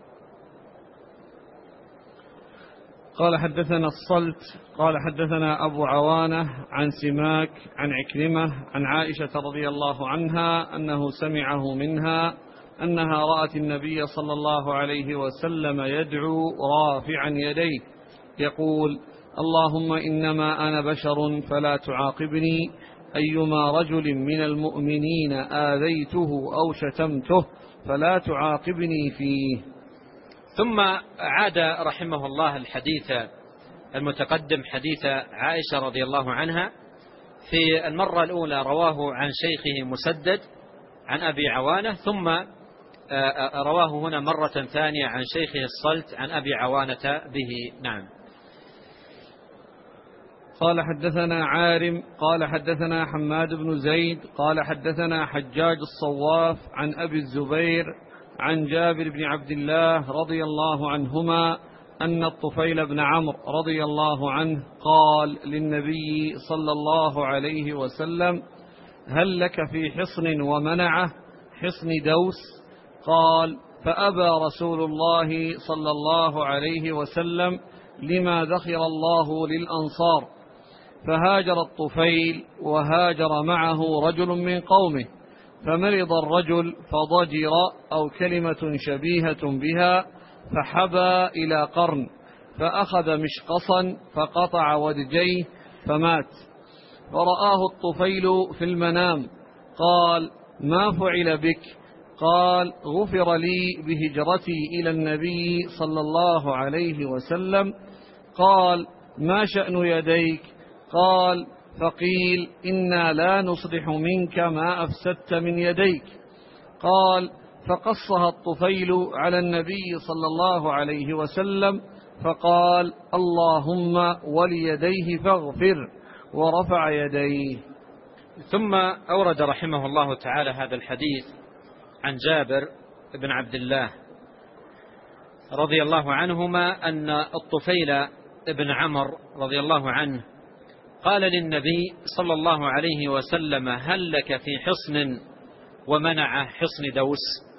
قال حدثنا الصلت قال حدثنا أبو عوانة عن سماك عن عكرمة عن عائشة رضي الله عنها أنه سمعه منها أنها رأت النبي صلى الله عليه وسلم يدعو رافعا يديه يقول اللهم إنما أنا بشر فلا تعاقبني، أيما رجل من المؤمنين آذيته أو شتمته فلا تعاقبني فيه.
ثم عاد رحمه الله الحديث المتقدم حديث عائشة رضي الله عنها. في المرة الأولى رواه عن شيخه مسدد عن أبي عوانة، ثم رواه هنا مرة ثانية عن شيخه الصلت عن أبي عوانة به. نعم.
قال حدثنا عارم قال حدثنا حماد بن زيد قال حدثنا حجاج الصواف عن أبي الزبير عن جابر بن عبد الله رضي الله عنهما أن الطفيل بن عمرو رضي الله عنه قال للنبي صلى الله عليه وسلم هل لك في حصن ومنعه حصن دوس؟ قال فأبى رسول الله صلى الله عليه وسلم لما ذخر الله للأنصار، فهاجر الطفيل وهاجر معه رجل من قومه، فمرض الرجل فضجر أو كلمة شبيهة بها فحبى إلى قرن، فأخذ مشقصا فقطع ودجيه فمات. فرآه الطفيل في المنام قال ما فعل بك؟ قال غفر لي بهجرتي إلى النبي صلى الله عليه وسلم. قال ما شأن يديك؟ قال فقيل إنا لا نصلح منك ما أفسدت من يديك. قال فقصها الطفيل على النبي صلى الله عليه وسلم فقال اللهم وليديه فاغفر، ورفع يديه.
ثم أورد رحمه الله تعالى هذا الحديث عن جابر بن عبد الله رضي الله عنهما أن الطفيل بن عمرو رضي الله عنه قال للنبي صلى الله عليه وسلم هل لك في حصن ومنعه حصن دوس؟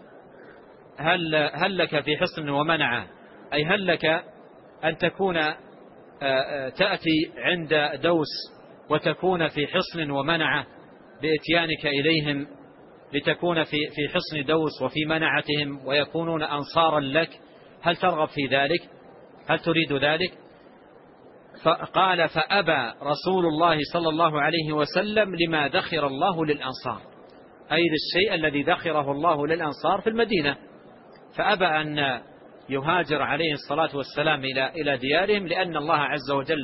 هل لك في حصن ومنعه أي هل لك أن تكون تأتي عند دوس وتكون في حصن ومنعه بإتيانك إليهم لتكون في حصن دوس وفي منعتهم ويكونون أنصارا لك، هل ترغب في ذلك؟ هل تريد ذلك؟ فقال فأبى رسول الله صلى الله عليه وسلم لما ذخر الله للأنصار، أي للشيء الذي ذخره الله للأنصار في المدينة، فأبى أن يهاجر عليه الصلاة والسلام إلى ديارهم، لأن الله عز وجل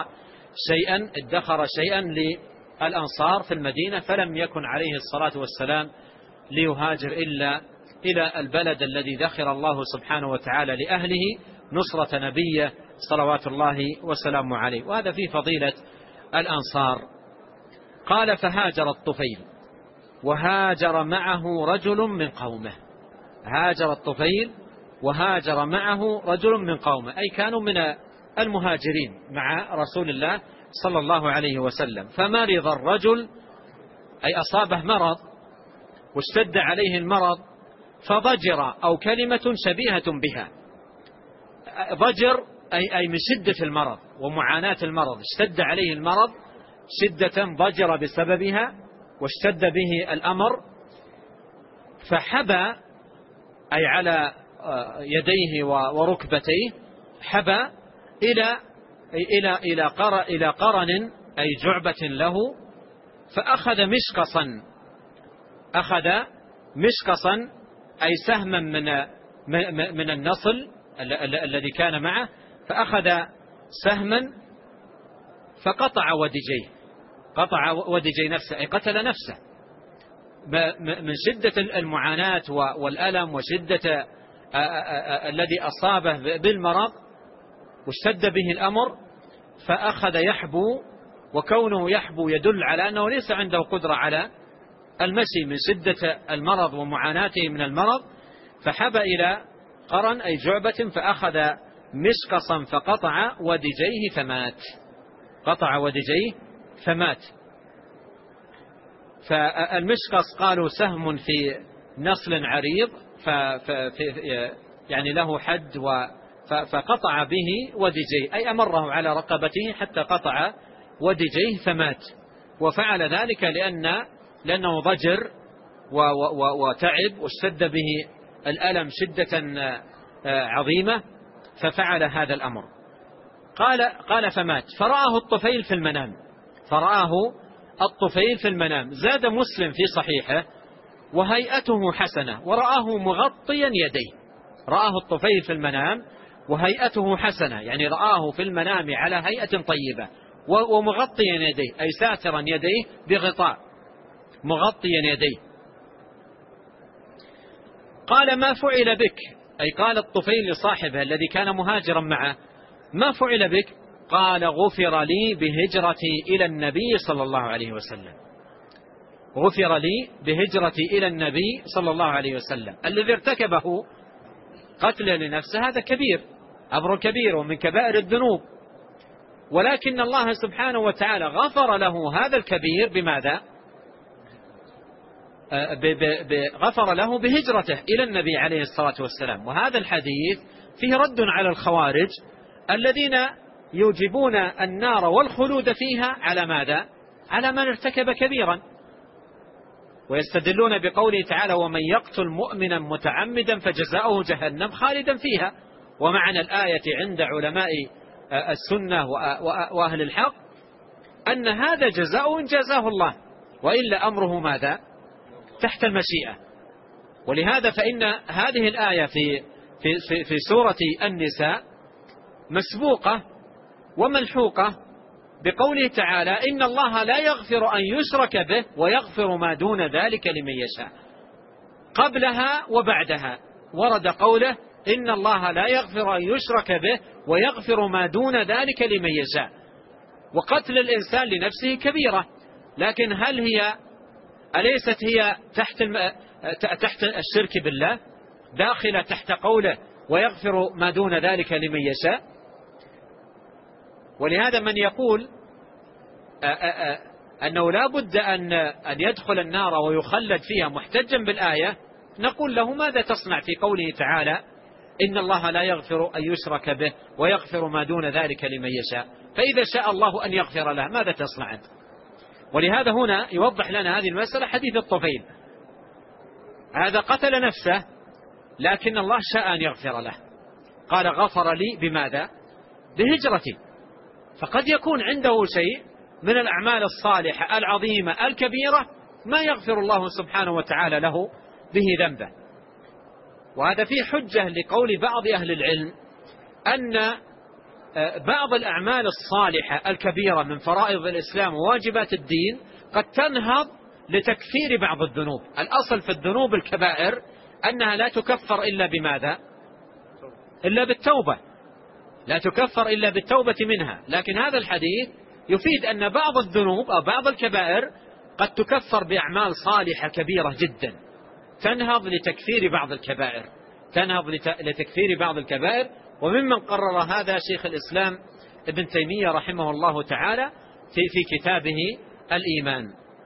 ادخر شيئا للأنصار في المدينة، فلم يكن عليه الصلاة والسلام ليهاجر إلا إلى البلد الذي ذخر الله سبحانه وتعالى لأهله نصرة نبيه صلوات الله وسلامه عليه. وهذا في فضيلة الأنصار. قال فهاجر الطفيل وهاجر معه رجل من قومه. هاجر الطفيل وهاجر معه رجل من قومه، أي كانوا من المهاجرين مع رسول الله صلى الله عليه وسلم. فمرض الرجل، أي أصابه مرض واشتد عليه المرض، فضجر، أو كلمة شبيهة بها. ضجر أي من شدة المرض ومعاناة المرض، اشتد عليه المرض شدة ضجر بسببها واشتد به الأمر، فحبى، أي على يديه وركبتيه، حبى إلى قرن، أي جعبة له، فأخذ مشقصا، أي سهما من النصل الذي كان معه، فأخذ سهما فقطع ودجيه، قطع ودجي نفسه، أي قتل نفسه من شدة المعاناة والألم وشدة الذي أصابه بالمرض، واشتد به الأمر، فأخذ يحبو، وكونه يحبو يدل على أنه ليس عنده قدرة على المشي من شدة المرض ومعاناته من المرض، فحبى إلى قرن، أي جعبة، فأخذ مشقصا فقطع ودجيه فمات. قطع ودجيه فمات. فالمشقص قالوا سهم في نصل عريض، يعني له حد، فقطع به ودجيه، أي أمره على رقبته حتى قطع ودجيه فمات. وفعل ذلك لأنه ضجر وتعب واشتد به الألم شدة عظيمة، ففعل هذا الأمر. قال فمات. فرآه الطفيل في المنام. زاد مسلم في صحيحه وهيئته حسنة ورآه مغطيا يديه. رآه الطفيل في المنام وهيئته حسنة، يعني رآه في المنام على هيئة طيبة ومغطيا يديه، أي ساترا يديه بغطاء، مغطيا يديه. قال ما فعل بك، أي قال الطفيل لصاحبه الذي كان مهاجرا معه: ما فعل بك؟ قال غفر لي بهجرتي إلى النبي صلى الله عليه وسلم. غفر لي بهجرتي إلى النبي صلى الله عليه وسلم. الذي ارتكبه قتل لنفسه هذا كبير، أمر كبير ومن كبائر الذنوب، ولكن الله سبحانه وتعالى غفر له هذا الكبير بماذا؟ غفر له بهجرته إلى النبي عليه الصلاة والسلام. وهذا الحديث فيه رد على الخوارج الذين يوجبون النار والخلود فيها على ماذا؟ على من ارتكب كبيرا، ويستدلون بقوله تعالى: ومن يقتل مؤمنا متعمدا فجزاؤه جهنم خالدا فيها. ومعنى الآية عند علماء السنة وأهل الحق أن هذا جزاء جزاه الله، وإلا أمره ماذا؟ تحت المشيئة. ولهذا فإن هذه الآية في سورة النساء مسبوقة وملحوقة بقوله تعالى: إن الله لا يغفر أن يشرك به ويغفر ما دون ذلك لمن يشاء. قبلها وبعدها ورد قوله: إن الله لا يغفر أن يشرك به ويغفر ما دون ذلك لمن يشاء. وقتل الإنسان لنفسه كبيرة، لكن أليست هي تحت الشرك بالله، داخلة تحت قوله: ويغفر ما دون ذلك لمن يشاء؟ ولهذا من يقول أنه لا بد أن يدخل النار ويخلد فيها محتجا بالآية، نقول له: ماذا تصنع في قوله تعالى: إن الله لا يغفر أن يشرك به ويغفر ما دون ذلك لمن يشاء؟ فإذا شاء الله أن يغفر له ماذا تصنع أنت؟ ولهذا هنا يوضح لنا هذه المسألة حديث الطفيل. هذا قتل نفسه، لكن الله شاء أن يغفر له. قال: غفر لي بماذا؟ بهجرتي. فقد يكون عنده شيء من الأعمال الصالحة العظيمة الكبيرة ما يغفر الله سبحانه وتعالى له به ذنبه. وهذا فيه حجة لقول بعض أهل العلم أن بعض الأعمال الصالحة الكبيرة من فرائض الإسلام وواجبات الدين قد تنهض لتكفير بعض الذنوب. الأصل في الذنوب الكبائر أنها لا تكفر إلا بماذا؟ إلا بالتوبة، لا تكفر إلا بالتوبة منها. لكن هذا الحديث يفيد أن بعض الذنوب أو بعض الكبائر قد تكفر بأعمال صالحة كبيرة جدا تنهض لتكفير بعض الكبائر، تنهض لتكفير بعض الكبائر. وممن قرر هذا شيخ الإسلام ابن تيمية رحمه الله تعالى في كتابه الإيمان.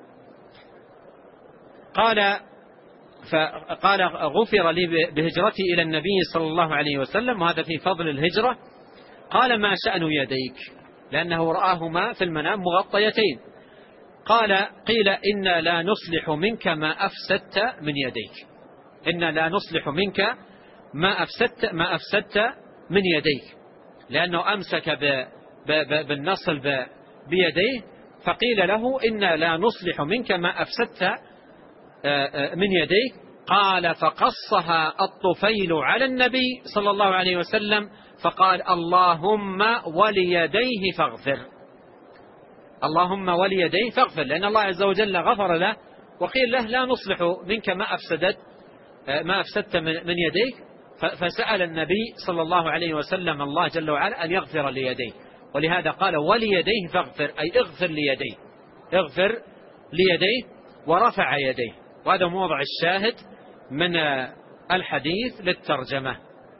قال غفر لي بهجرتي إلى النبي صلى الله عليه وسلم، وهذا في فضل الهجرة. قال ما شأن يديك؟ لأنه رآهما في المنام مغطيتين. قيل إنا لا نصلح منك ما أفسدت من يديك، إنا لا نصلح منك ما أفسدت من يديك، لأنه أمسك بالنصل بيديه، فقيل له إنا لا نصلح منك ما أفسدت من يديك. قال فقصها الطفيل على النبي صلى الله عليه وسلم فقال اللهم وليديه فاغفر، اللهم وليديه فاغفر، لأن الله عز وجل غفر له. وقيل له لا نصلح منك ما أفسدت من يديك، فسأل النبي صلى الله عليه وسلم الله جل وعلا أن يغفر ليديه، ولهذا قال وليديه فاغفر، أي اغفر ليديه، اغفر ليديه ورفع يديه. وهذا موضع الشاهد من الحديث للترجمة.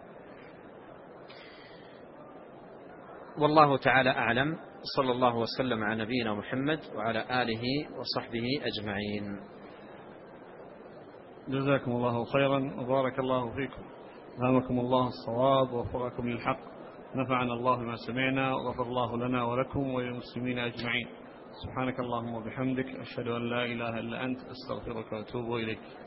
والله تعالى أعلم، صلى الله وسلم على نبينا محمد وعلى آله وصحبه أجمعين.
جزاكم الله خيرا وبارك الله فيكم، ألهمكم الله الصواب ووفقكم للحق، نفعنا الله بما سمعنا وغفر الله لنا ولكم وللمسلمين أجمعين. سبحانك اللهم وبحمدك، أشهد أن لا إله إلا أنت، أستغفرك وأتوب إليك.